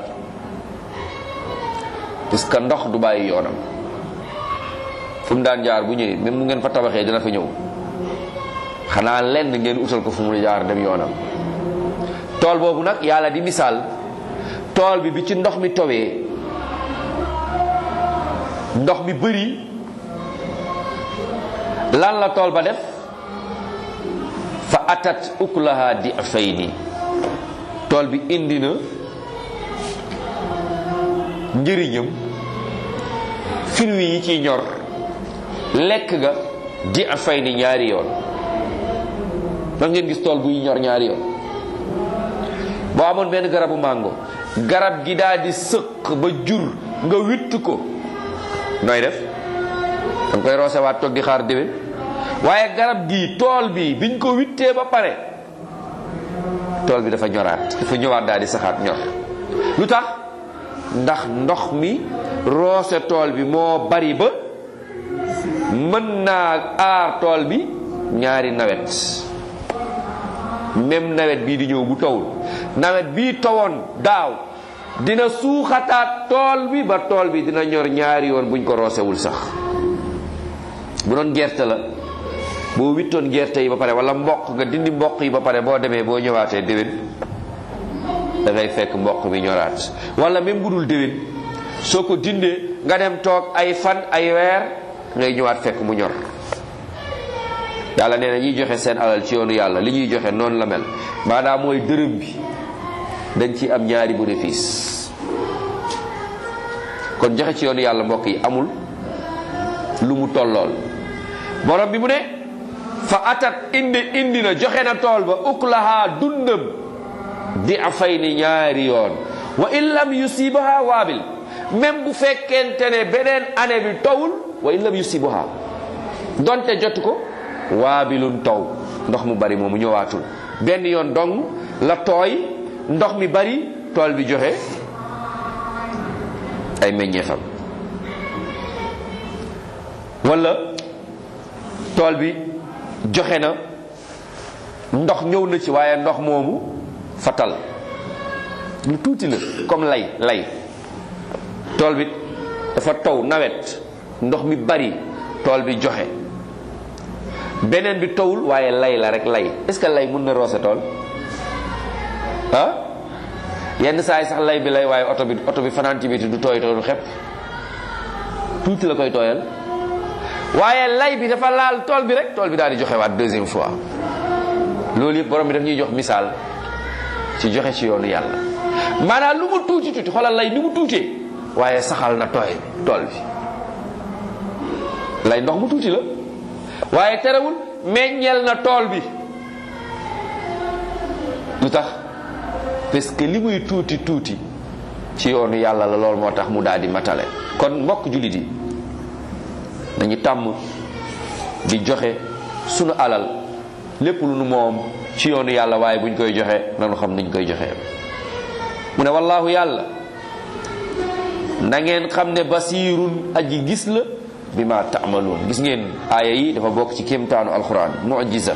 parce que ndox du bàyyi yoonam. fu mu daan jaar bu ñëwee même mu ngeen fa tabaxee dina fa ñëw, xanaa lenn ngeen utal ko fu mu jaar dem yoonam. tool boobu nag yàlla di misaal, tool bi ci ndox mi towee, ndox mi bëri, lan la tool ba def? fa atat ukulaha di'fayni. tool bi indi na njëriñam, fruits yi ciy ñor, lekk ga di'fayni ñaari yoon. ndax ngeen gis tool buy ñor ñaari yoon? boo amoon benn garabu mango, garab gi daal di sëq ba jur, nga witt ko, nooy def? danga koy roosewaat toog di xaar déwén. waaye garab gi tool bi biñ ko wittee ba pare tool bi dafa ñoraat, dafa ñëwaat daal di saxaat ñor. lu tax? ndax ndox mi roose tool bi moo bari ba mën naa aar tool bi ñaari nawet. même nawet bii di ñëw bu tawul, nawet bii tawoon daaw dina suuxataat tool bi ba tool bi dina ñor ñaari yoon buñ ko roosewul sax. bu doon gerte la, boo wittoon gerte yi ba pare wala mboq nga dindi mboq yi ba pare, boo demee boo ñëwaatee déwén da ngay fekk mboq mi ñoraat. wala même bu dul déwén soo ko dindee nga dem toog ay fan ay weer ngay ñëwaat fekk mu ñor. yàlla nee na ñuy joxe seen alal ci yoonu yàlla li ñuy joxe noonu la mel, maanaam mooy dërëm bi dañ ci am ñaari bénéfice. kon joxe ci yoonu yàlla mbokk yi amul lu mu tollool. borom bi mu ne fa atat indi na joxe na tool ba uklaha dundam di afay ni ñaari yoon. wa in lam yusibaha waabil, même bu fekkente ne beneen année bi tawul, wa in lam yusibaha donte jotu ko, waabilun taw ndox mu bari moomu ñëwaatul. benn yoon dong la tooy, ndox mi bari, tool bi joxe ay meññeefam. wala tool bi joxe na, ndox ñëw na ci, waaye ndox moomu fatal lu tuuti la, comme lay tool bi dafa taw nawet, ndox mi bari, tool bi joxe. beneen bi tawul waaye lay la rek. lay est-ce que lay mën na roose tool? yenn saa yi sax lay bi lay, waaye oto bi fanaan ci biti du tooy du xepp, tuuti la koy tooyal. waaye lay bi dafa laal tool bi rek, tool bi daal di joxe waat deuxième fois. loolu yëpp borom bi daf ñuy jox misaal ci joxe ci yoonu yàlla. maanaam lu mu tuuti xoolal lay ni mu tuutee, waaye saxal na tool bi. lay ndox mu tuuti la, waaye terewul meññeel na tool bi. lu tax? parce que li muy tuuti ci yoonu yàlla la, lool moo tax mu daal di matale. kon mbokk jullit yi dañu tàmm di joxe sunu alal lépp lu nu moom ci yoonu yàlla, waaye buñ koy joxe nanu xam niñ koy joxe. mu ne wallaahu yàlla na ngeen xam ne basiirun aji gis la bi ma taamaloon. gis ngeen aaya yi dafa bokk ci kéemtaanu alxuraan, mu'jiza.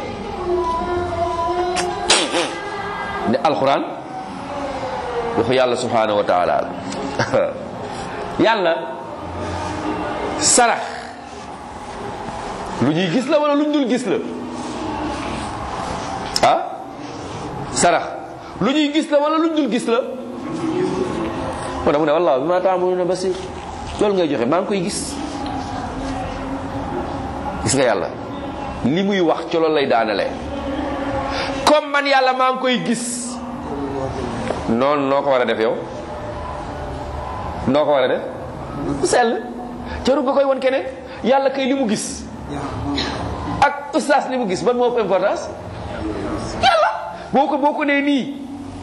ne alxuraan waxu yàlla subhaanahu wa taala yàlla sarax lu ñuy gis la wala lu ñu dul gis la? sarax lu ñuy gis la wala lu ñu dul gis la? moo tax mu ne wallaahu bi ma taamaloon basiir. loolu ngay joxe maa ngi koy gis. gis nga yàlla li muy wax ci loolu lay daanale. comme man yàlla maa ngi koy gis, noonu noo ko war a def yow? noo ko war a def? bu sell jarul nga koy won keneen. yàlla kay li mu gis ak ustaas li mu gis ban moo ëpp importance? yàlla boo ko nee nii,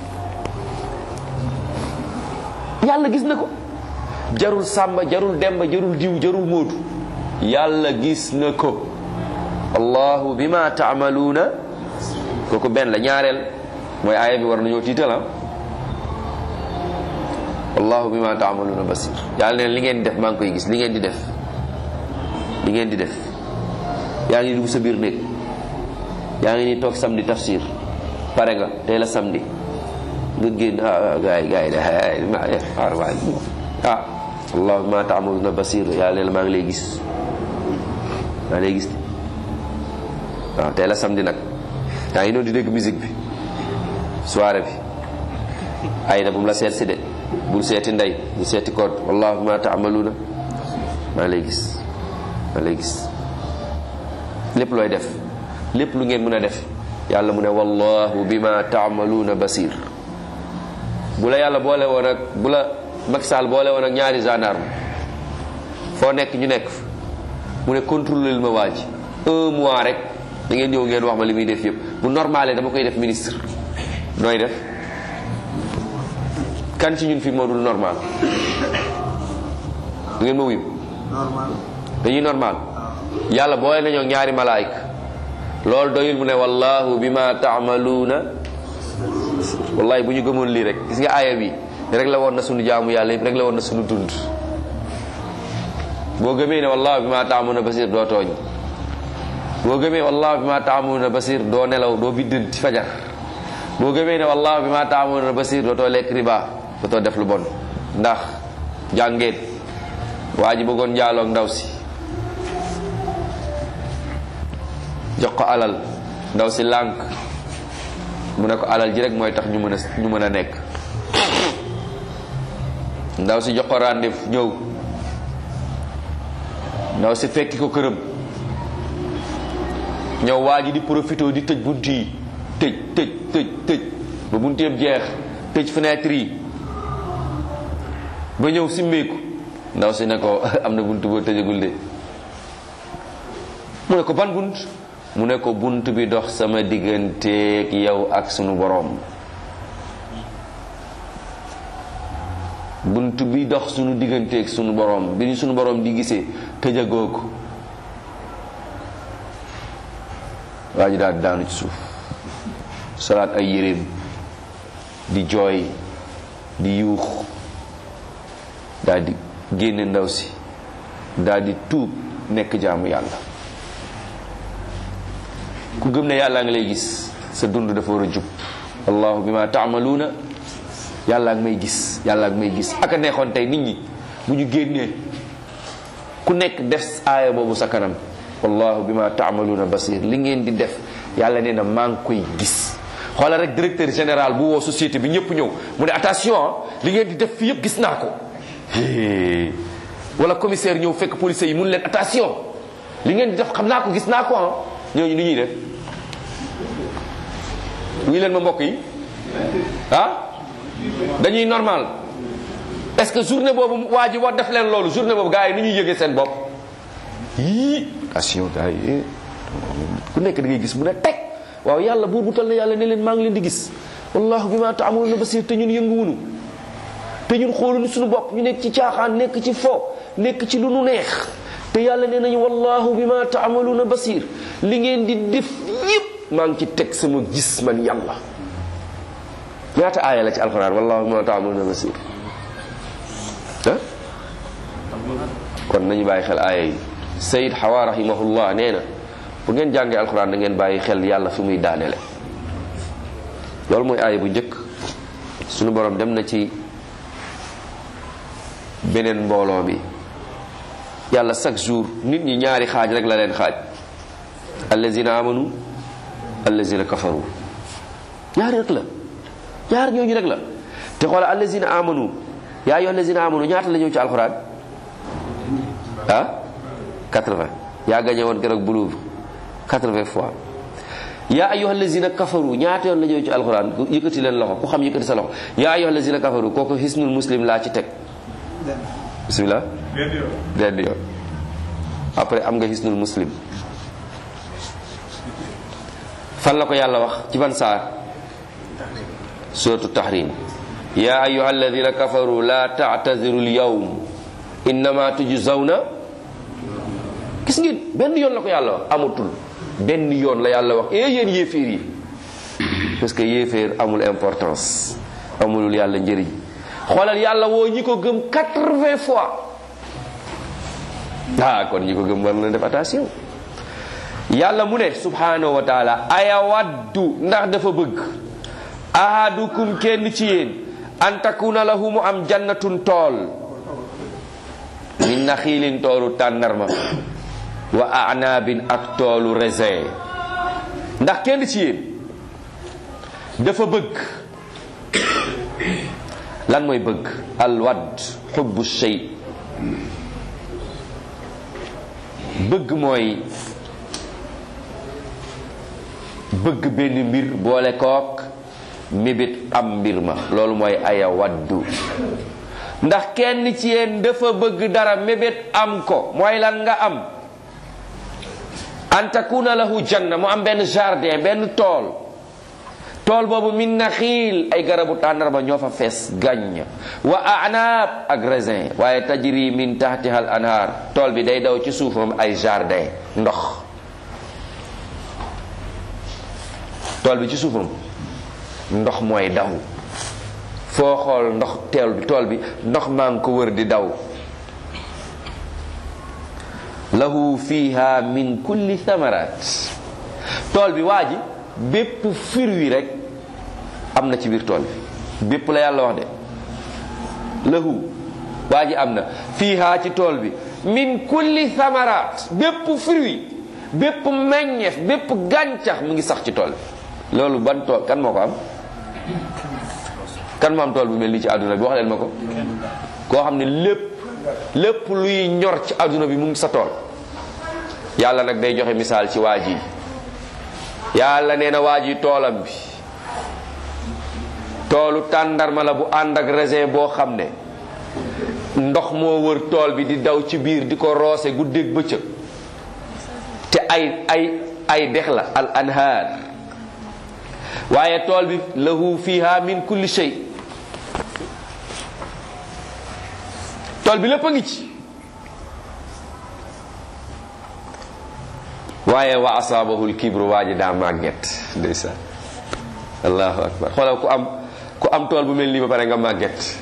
yàlla gis na ko. jarul sàmba, jarul demba, jarul diw, jarul móodu, yàlla gis na ko. allahu bima taamaluuna, kooku benn la. ñaareel mooy aaya bi war nañoo tiital. allahu bima taamaluuna basir. yàlla neen li ngeen di def maa ngi koy gis. li ngeen di def yaa ngi dugg sa biir néeg, yaa ngi ni toog samedi tafsir, pare nga tey la samedi nga génn gaay allahu bima taamaluuna basir. yàlla neen maa ngi lay gis, waaw tey la samedi nag. yaa ngi noonu di dégg musique bi, soirée bi. ay na bu mu la seet si de, bul seeti ndey, bul seeti koot. wallahu bima taamaluuna, maa ngi lay gis lépp looy def, lépp lu ngeen mën a def. yàlla mu ne wallahu bima taamaluuna basir. bu la yàlla boole woon ak, bu la Macky Sall boole woon ak ñaari gendarme, foo nekk ñu nekk mu ne contrôler ma waa ji 1 mois rek, da ngeen ñëw ngeen wax ma li muy def yëpp. bu normalé dama koy def ministre. nooy def? kan ci ñun fii moo dul normal? du ngeen ma wuyu? dañuy normal. yàlla boole nañoo ñaari malaayika, loolu doyul mu ne wallahu bima taamaluuna. wallahi bu ñu gëmoon lii rek gis nga aaya bi rek la woon na sunu jaamu yàlla yëpp rek la woon na sunu dund. boo gëmee ne wallahu bima taamaluuna basir doo tooñ. boo gëmee wallahu bima taamaluuna basir doo nelaw doo biddanti fajar. boo gëmee ne wallahu bima taamaluuna basir dootoo lekk riba dootoo def lu bon. ndax jàngeen waa ji bëggoon njaaloog ndaw si jox ko alal ndaw si lànk mu ne ko alal ji rek mooy tax ñu mën a nekk. ndaw si jox ko rendez-vous ñëw ndaw si fekki ko këram ñëw waa ji di profité di tëj bunt yi tëj ba bunt yëpp jeex tëj fenêtre yi ba ñëw simmeeku. ndaw si ne ko am na bunt boo tëjagul de. mu ne ko ban bunt mu ne ko bunt bi dox sama digganteeg yow ak sunu boroom. bunt bi dox sunu digganteeg sunu boroom bi ñu sunu boroom di gisee tëjagoo ko. waa ji daal daanu ci suuf salaat ay yéreem di jooy di yuux daal di génne ndaw si daal di tuub nekk jaamu yàlla. ku gëm ne yàllaa ngi lay gis sa dund dafa war a jub. allahu bima taamaluuna yàllaa ngi may gis yàllaa ngi may gis. aka neexoon tey nit ñi bu ñu génnee ku nekk def aaya boobu sa kanam wallahu bima taamaluuna basir. li ngeen di def yàlla nee na maa ngi koy gis. xoolal rek directeur général bu woo société bi ñëpp ñëw mu ne attention li ngeen di def fi yëpp gis naa ko. wala commissaire ñëw fekk policier yi mun leen attention li ngeen di def xam naa ko gis naa ko ñooñu ni ñuy def. wuy leen ma mbokk yi dañuy normal. est-ce que journée boobu waa ji wax def leen loolu journée boobu gars yi ni ñuy yëgee seen bopp attention gars yi ku nekk da ngay gis mu ne teg waaw yàlla buur bu tal na yàlla ne leen maa ngi leen di gis wallahu bima ta'maluna basir te ñun yënguwunu te ñun xooluñu suñu bopp ñu nekk ci caaxaan nekk ci fo nekk ci lu nu neex te yàlla nee nañu wallahu bima ta'maluna basir li ngeen di def yépp maa ngi ci teg sama gis man yàlla. ñaata aaya la ci alxuraan wallahu bima ta'maluna basir kon nañu bàyyi xel aaya yi. Sayyid Hawa rahimahullah nee na bu ngeen jàngee alxuraan da ngeen bàyyi xel yàlla fi muy daanele. loolu mooy aaya bu njëkk. sunu borom dem na ci beneen mbooloo bi yàlla chaque jour nit ñi ñaari xaaj rek la leen xaaj. allazina amanu allazina kafaru ñaari rek la ñaar ñooñu rek la. te xoola allazina amanu yaa ayyuha allazina amanu ñaata la ñëw ci alxuraan 80. yaa gañe woon keroog buluuf 80 fois. yaa ayyuha allazina kafaru ñaata yoon la ñëw ci alxuraan yëkkati leen loxo ku xam yëkkati sa loxo. yaa ayyuha allazina kafaru kooku hisnul muslim laa ci teg. bismillah benn yoon. après am nga hisnul muslim. fan la ko yàlla wax ci ban saar. suratu tahrim. yaa ayyuha alladina kafaru la ta'tadiru al-yawm innama tujzawna. gis ngeen benn yoon la ko yàlla wax amatul benn yoon la yàlla wax yéen yéeféer yi parce que yéeféer amul importance amulul yàlla njëriñ. xoolal yàlla woo ñi ko gëm 80 fois. kon ñi ko gëm war na def attention. yàlla mu ne subhanahu wa taala ayawaddu ndax dafa bëgg ahadukum kenn ci yéen an takuna lahu mu am jannatun tool min naxiilin toolu tàndarma wa a'nabin ak toolu raisin. ndax kenn ci yéen dafa bëgg lan mooy bëgg alwadd xubbu shay. bëgg mooy bëgg benn mbir boole kook mébét am mbir ma loolu mooy aya waddu. ndax kenn ci yéen dafa bëgg dara mébét am ko mooy lan nga am an takuna lahu janna mu am benn jardin benn tool boobu min naxiil ay garabu tàndarma ñoo fa fees gàññ wa anaab ak raisin waaye tajri min tahtiha al anhaar tool bi day daw ci suufam ay jardin ndox tool bi ci suufam ndox mooy daw foo xool ndox tool bi ndox maa ngi ko wër di daw. lahu fiha min kulli thamarat tool bi waa ji bépp fruit rek am na ci biir tool bi bépp la yàlla wax de lahu waa ji am na fiha ci tool bi min kulli thamarat bépp fruit bépp meññeef bépp gàncax mu ngi sax ci tool bi. loolu ban tool kan moo ko am kan moo am tool bu mel nii ci àdduna bi wax leen ma ko koo xam ne lépp luy ñor ci àdduna bi mu ngi sa tool. yàlla nag day joxe misaal ci waa ji yàlla nee na waa ji toolam bi toolu tàndarma la bu ànd ak raisin boo xam ne ndox moo wër tool bi di daw ci biir di ko roose guddeeg bëccëg te ay dex la al anhaar waaye tool bi lahu fiha min kulli shay tool bi lépp a ngi ci waaye wa asaabahu lkibru waa ji daa màgget ndeysaan allahu akbar xoolal ku am tool bu mel nii ba pare nga màgget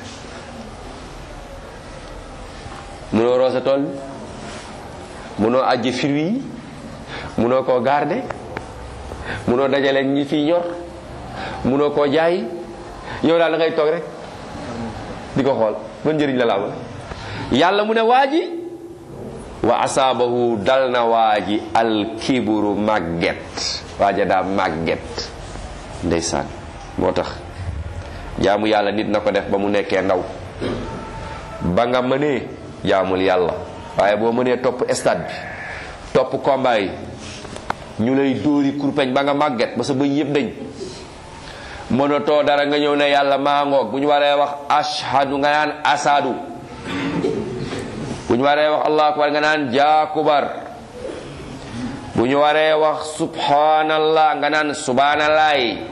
munoo roose tool bi munoo ajji fruit yi munoo koo garder munoo dajale ñi fii ñor munoo koo jaay yow daal da ngay toog rek di ko xool ban njëriñ la amal yàlla mu ne waa ji wa asaabahu dal na waa ji alkibru màgget waaja daa màgget ndeysaan moo tax jaamu yàlla nit na ko def ba mu nekkee ndaw ba nga mënee jaamul yàlla waaye boo mënee topp stade bi topp combat yi ñu lay dóori kurpeñ ba nga màgget ba sa bëñ yëpp dañ mënatoo dara nga ñëw ne yàlla maa ngoog bu ñu waree wax ashhadu nga naan asadu bu ñu waree wax allahu akbar nga naan jaakubar bu ñu waree wax subhanallah nga naan subhanallahi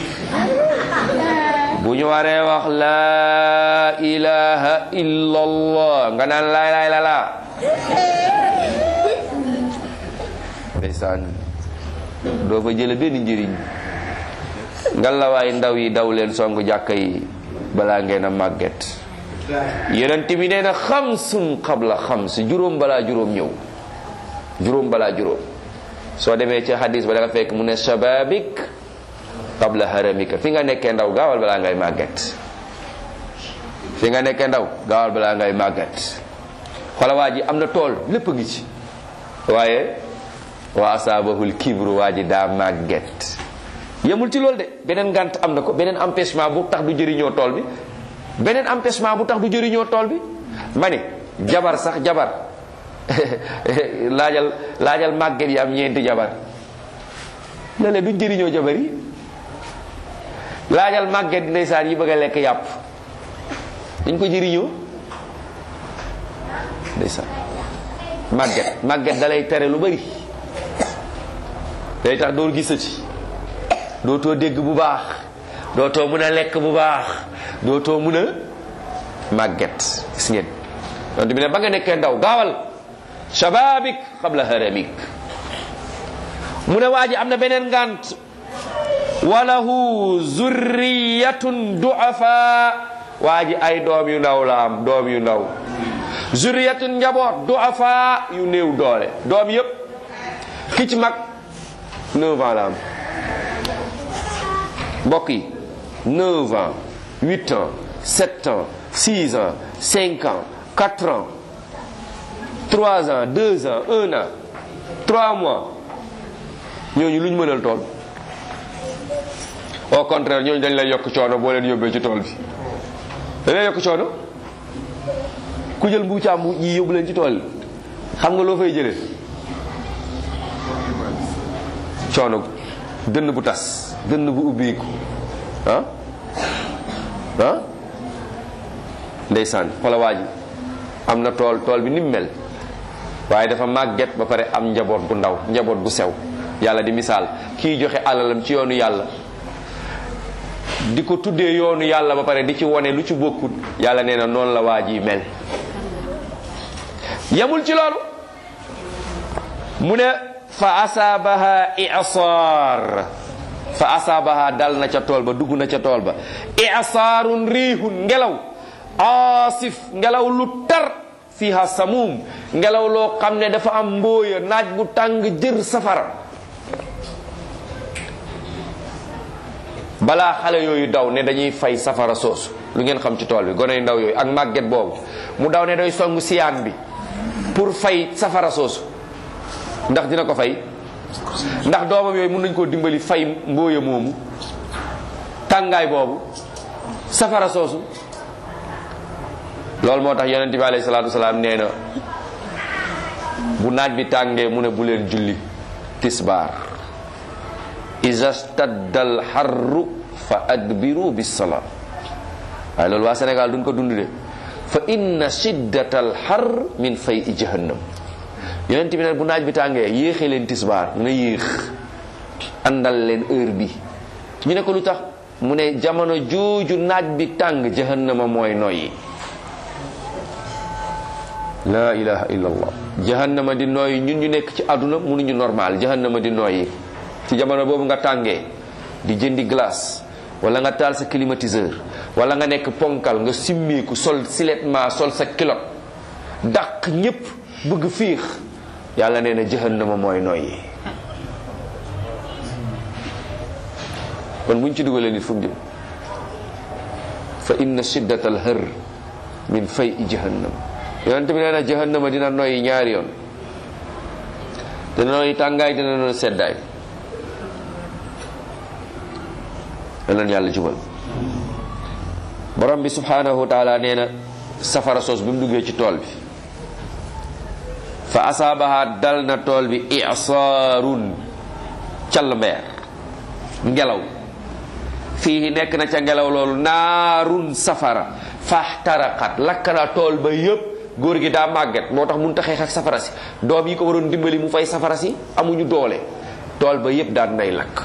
bu ñu waree wax la ilaha illallah nga naan la ilaha illallah ndeysaan doo fa jële benn njëriñ ngalawaay ndaw yi daw leen songu jàkka yi balaa ngeen a màgget yonent bi nee na xamsun qabla xams juróom balaa juróom ñëw juróom balaa juróom soo demee ci hadis ba da nga fekk mu ne shababik qabla haramika fi nga nekkee ndaw gaawal balaa ngay màgget fi nga nekkee ndaw gaawal balaa ngay màgget xoola waa ji am na tool lépp a ngi ci waaye wa asaabahul kibru waa ji daa màgget yemul ci loolu de beneen ngànt am na ko beneen empêchement bu tax du jëriñoo tool bi beneen empêchement bu tax du jëriñoo tool bi ma ne jabar sax jabar laajal màgget yi am ñeenti jabar léeg-léeg duñ jëriñoo jabar yi laajal màgget ndeysaan yi bëgg a lekk yàpp dañ ko jëriñoo ndeysaan màgget dalay tere lu bari day tax doo gisati dootoo dégg bu baax dootoo mën a lekk bu baax dootoo mën a màgget gis ngeen donc bi ne ba nga nekkee ndaw gaawal shababik qabla haramik mu ne waa ji am na beneen ngànt walahu zurriyatun du'afa waa ji ay doom yu ndaw la am doom yu ndaw zurriyatun njaboot du'afa yu néew doole doom yépp ki ci mag 9 ans la am mbokk yi 9 ans 8 ans 7 ans 6 ans 5 ans 4 ans 3 ans 2 ans 1 an 3 mois ñooñu lu ñu mënal tool au contraire ñooñu dañ lay yokk coono boo leen yóbbee ci tool bi dañ lay yokk coono ku jël mbuucaam bu ñi yóbbu leen ci tool xam nga loo fay jëlee coono dënn bu tas dënn bu ubbiku ndeysaan xoola waa ji am na tool bi ni mu mel waaye dafa màgget ba pare am njaboot gu ndaw njaboot gu sew yàlla di misaal kii joxe alalam ci yoonu yàlla di ko tuddee yoonu yàlla ba pare di ci wone lu ci bokkut yàlla nee na noonu la waa ji mel yemul ci loolu mu ne fa asaabaha i'sar fa asaabaha dal na ca tool ba dugg na ca tool ba i'saarun riihun ngelaw aasif ngelaw lu tar fiha samum ngelaw loo xam ne dafa am mbooya naaj bu tàng jër safara. balaa xale yooyu daw ne dañuy fay safara soosu lu ngeen xam ci tool bi gone yu ndaw yooyu ak màgget boobu mu daw ne day songu siyaan bi pour fay safara soosu ndax dina ko fay? ndax doomam yooyu mën nañ koo dimbali fay mbooya moomu tàngaay boobu safara soosu? loolu moo tax yonent bi alayhi salaatu wasalaam nee na bu naaj bi tàngee mu ne bu leen julli tisbaar iza stadda al harru fa adbiru bis salaa. waaye loolu waa Sénégal duñ ko dund de fa inna shiddata al harr min fay i jahannam. yonent bi ne bu naaj bi tàngee yéexee leen tisbaar mu ne yéex àndal leen heure bi. ñu ne ko lu tax mu ne jamono jooju naaj bi tàng jahannama mooy noyyi. la ilaha illallah. jahannama di nooyi ñun ñu nekk ci àdduna mënuñu normal jahannama di nooyi ci jamono boobu nga tàngee di jëndi glace wala nga taal sa climatiseur wala nga nekk ponkal nga simmeeku sol siletma sol sa kilot dàq ñépp bëgg fiix yàlla nee na jahannama mooy nooyi. kon buñ ci dugalee nit fu mu jëm fa inna shiddatal har min fay i jahannam. yonent bi nee na jahannama dina noyyi ñaari yoon dina noyyi tàngaay dina noyyi seddaay. leen yàlla jubal. borom bi subhanahu wa taala nee na safara soos bi mu duggee ci tool bi fa asaabaha dal na tool bi i'saarun call mbeer ngelaw fii nekk na ca ngelaw loolu naarun safara faxtaraqat lakk na tool ba yépp. góor gi daa màgget moo tax mun ta xeex ak safara si doom yi ko waroon dimbali mu fay safara si amuñu doole tool ba yépp daan nay lakk.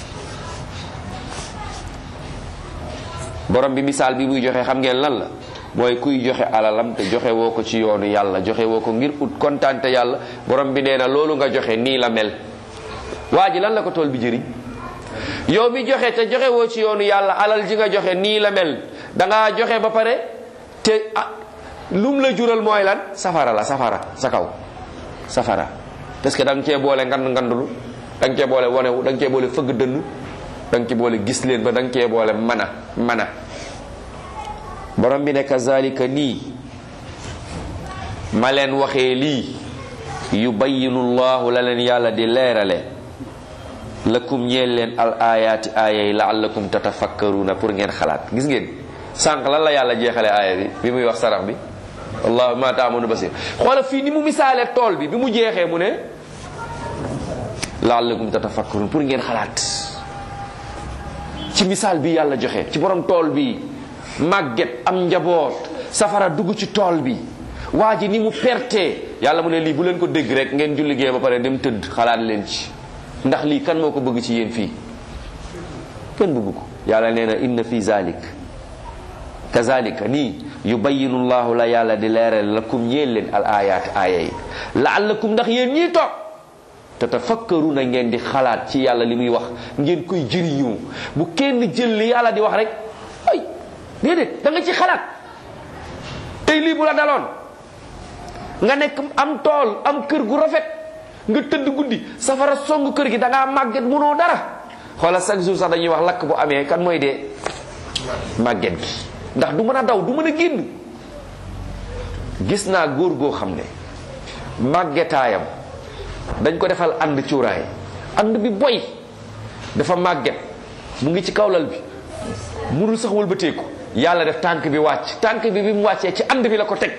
borom bi misaal bi muy joxe xam ngeen lan la mooy kuy joxe alalam te joxe woo ko ci yoonu yàlla joxe woo ko ngir ut kontaante yàlla borom bi nee na loolu nga joxe nii la mel. waa ji lan la ko tool bi jëriñ yow mi joxe te joxe woo ci yoonu yàlla alal ji nga joxe nii la mel dangaa joxe ba pare te lum la jural mooy lan safara la safara sa kaw safara parce que da nga cee boole ngandulu da nga cee boole wonewu da nga cee boole fëgg dënn da nga ci boole gis leen ba da nga cee boole mana borom bi ne kazalika nii ma leen waxee lii yubayyinu llahu la leen yàlla di leerale lakum ñeel leen al ayaati aaya yi la'allakum tatafakkaruna pour ngeen xalaat. gis ngeen sànq lan la yàlla jeexale aaya bi muy wax sarax bi wallahu ma ta'maluna basir. xoola fii ni mu misaale tool bi mu jeexee mu ne la'allakum tatafakkarun pour ngeen xalaat ci misaal bi yàlla joxe ci borom tool bi màgget am njaboot safara dugg ci tool bi waa ji ni mu pertee yàlla mu ne lii bu leen ko dégg rek ngeen julli gee ba pare dem tëdd xalaat leen ci ndax lii kan moo ko bëgg ci yéen fii kenn bëgg ko. yàlla nee na inna fi zalik kazalika nii yubayyinu llahu la yàlla di leeral lakum ñeel leen al ayat aaya yi la'allakum ndax yéen ñii toog tatafakkaruna ngeen di xalaat ci yàlla li muy wax ngeen koy jëriñoo bu kenn jël li yàlla di wax rek ay déedéet da nga ci xalaat. tey lii bu la daloon nga nekk am tool am kër gu rafet nga tëdd guddi safara song kër gi da ngaa màgget munoo dara xoola chaque jour sax dañuy wax lakk bu amee kan mooy dee màgget gi ndax du mën a daw du mën a génn. gis naa góor goo xam ne màggetaayam dañ ko defal ànd cuuraay ànd bi boy dafa màgget mu ngi ci kawlal bi mënul sax wëlbateeku yàlla def tànk bi wàcc tànk bi mu wàccee ci ànd bi la ko teg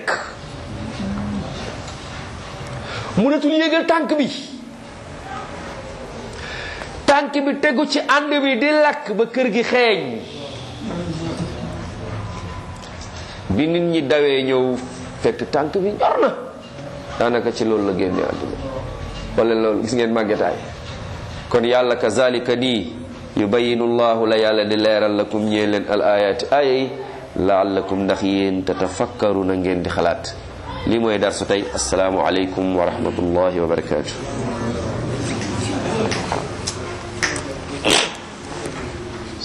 mënatul yéegal tànk bi tegu ci ànd bi di lakk ba kër gi xeeñ bi nit ñi dawee ñëw fekk tànk bi ñor na daanaka ci loolu la génne àdduna wala loolu gis ngeen màggetaay. kon yàlla kazalika nii yubayinu llahu la yàlla di leeral lakum ñee leen al ayati ayay la'allakum ndax yéen tatafakkaruna ngeen di xalaat. lii mooy darsu tey. assalaamu aleykum wa rahmatullahi wa barakatuh.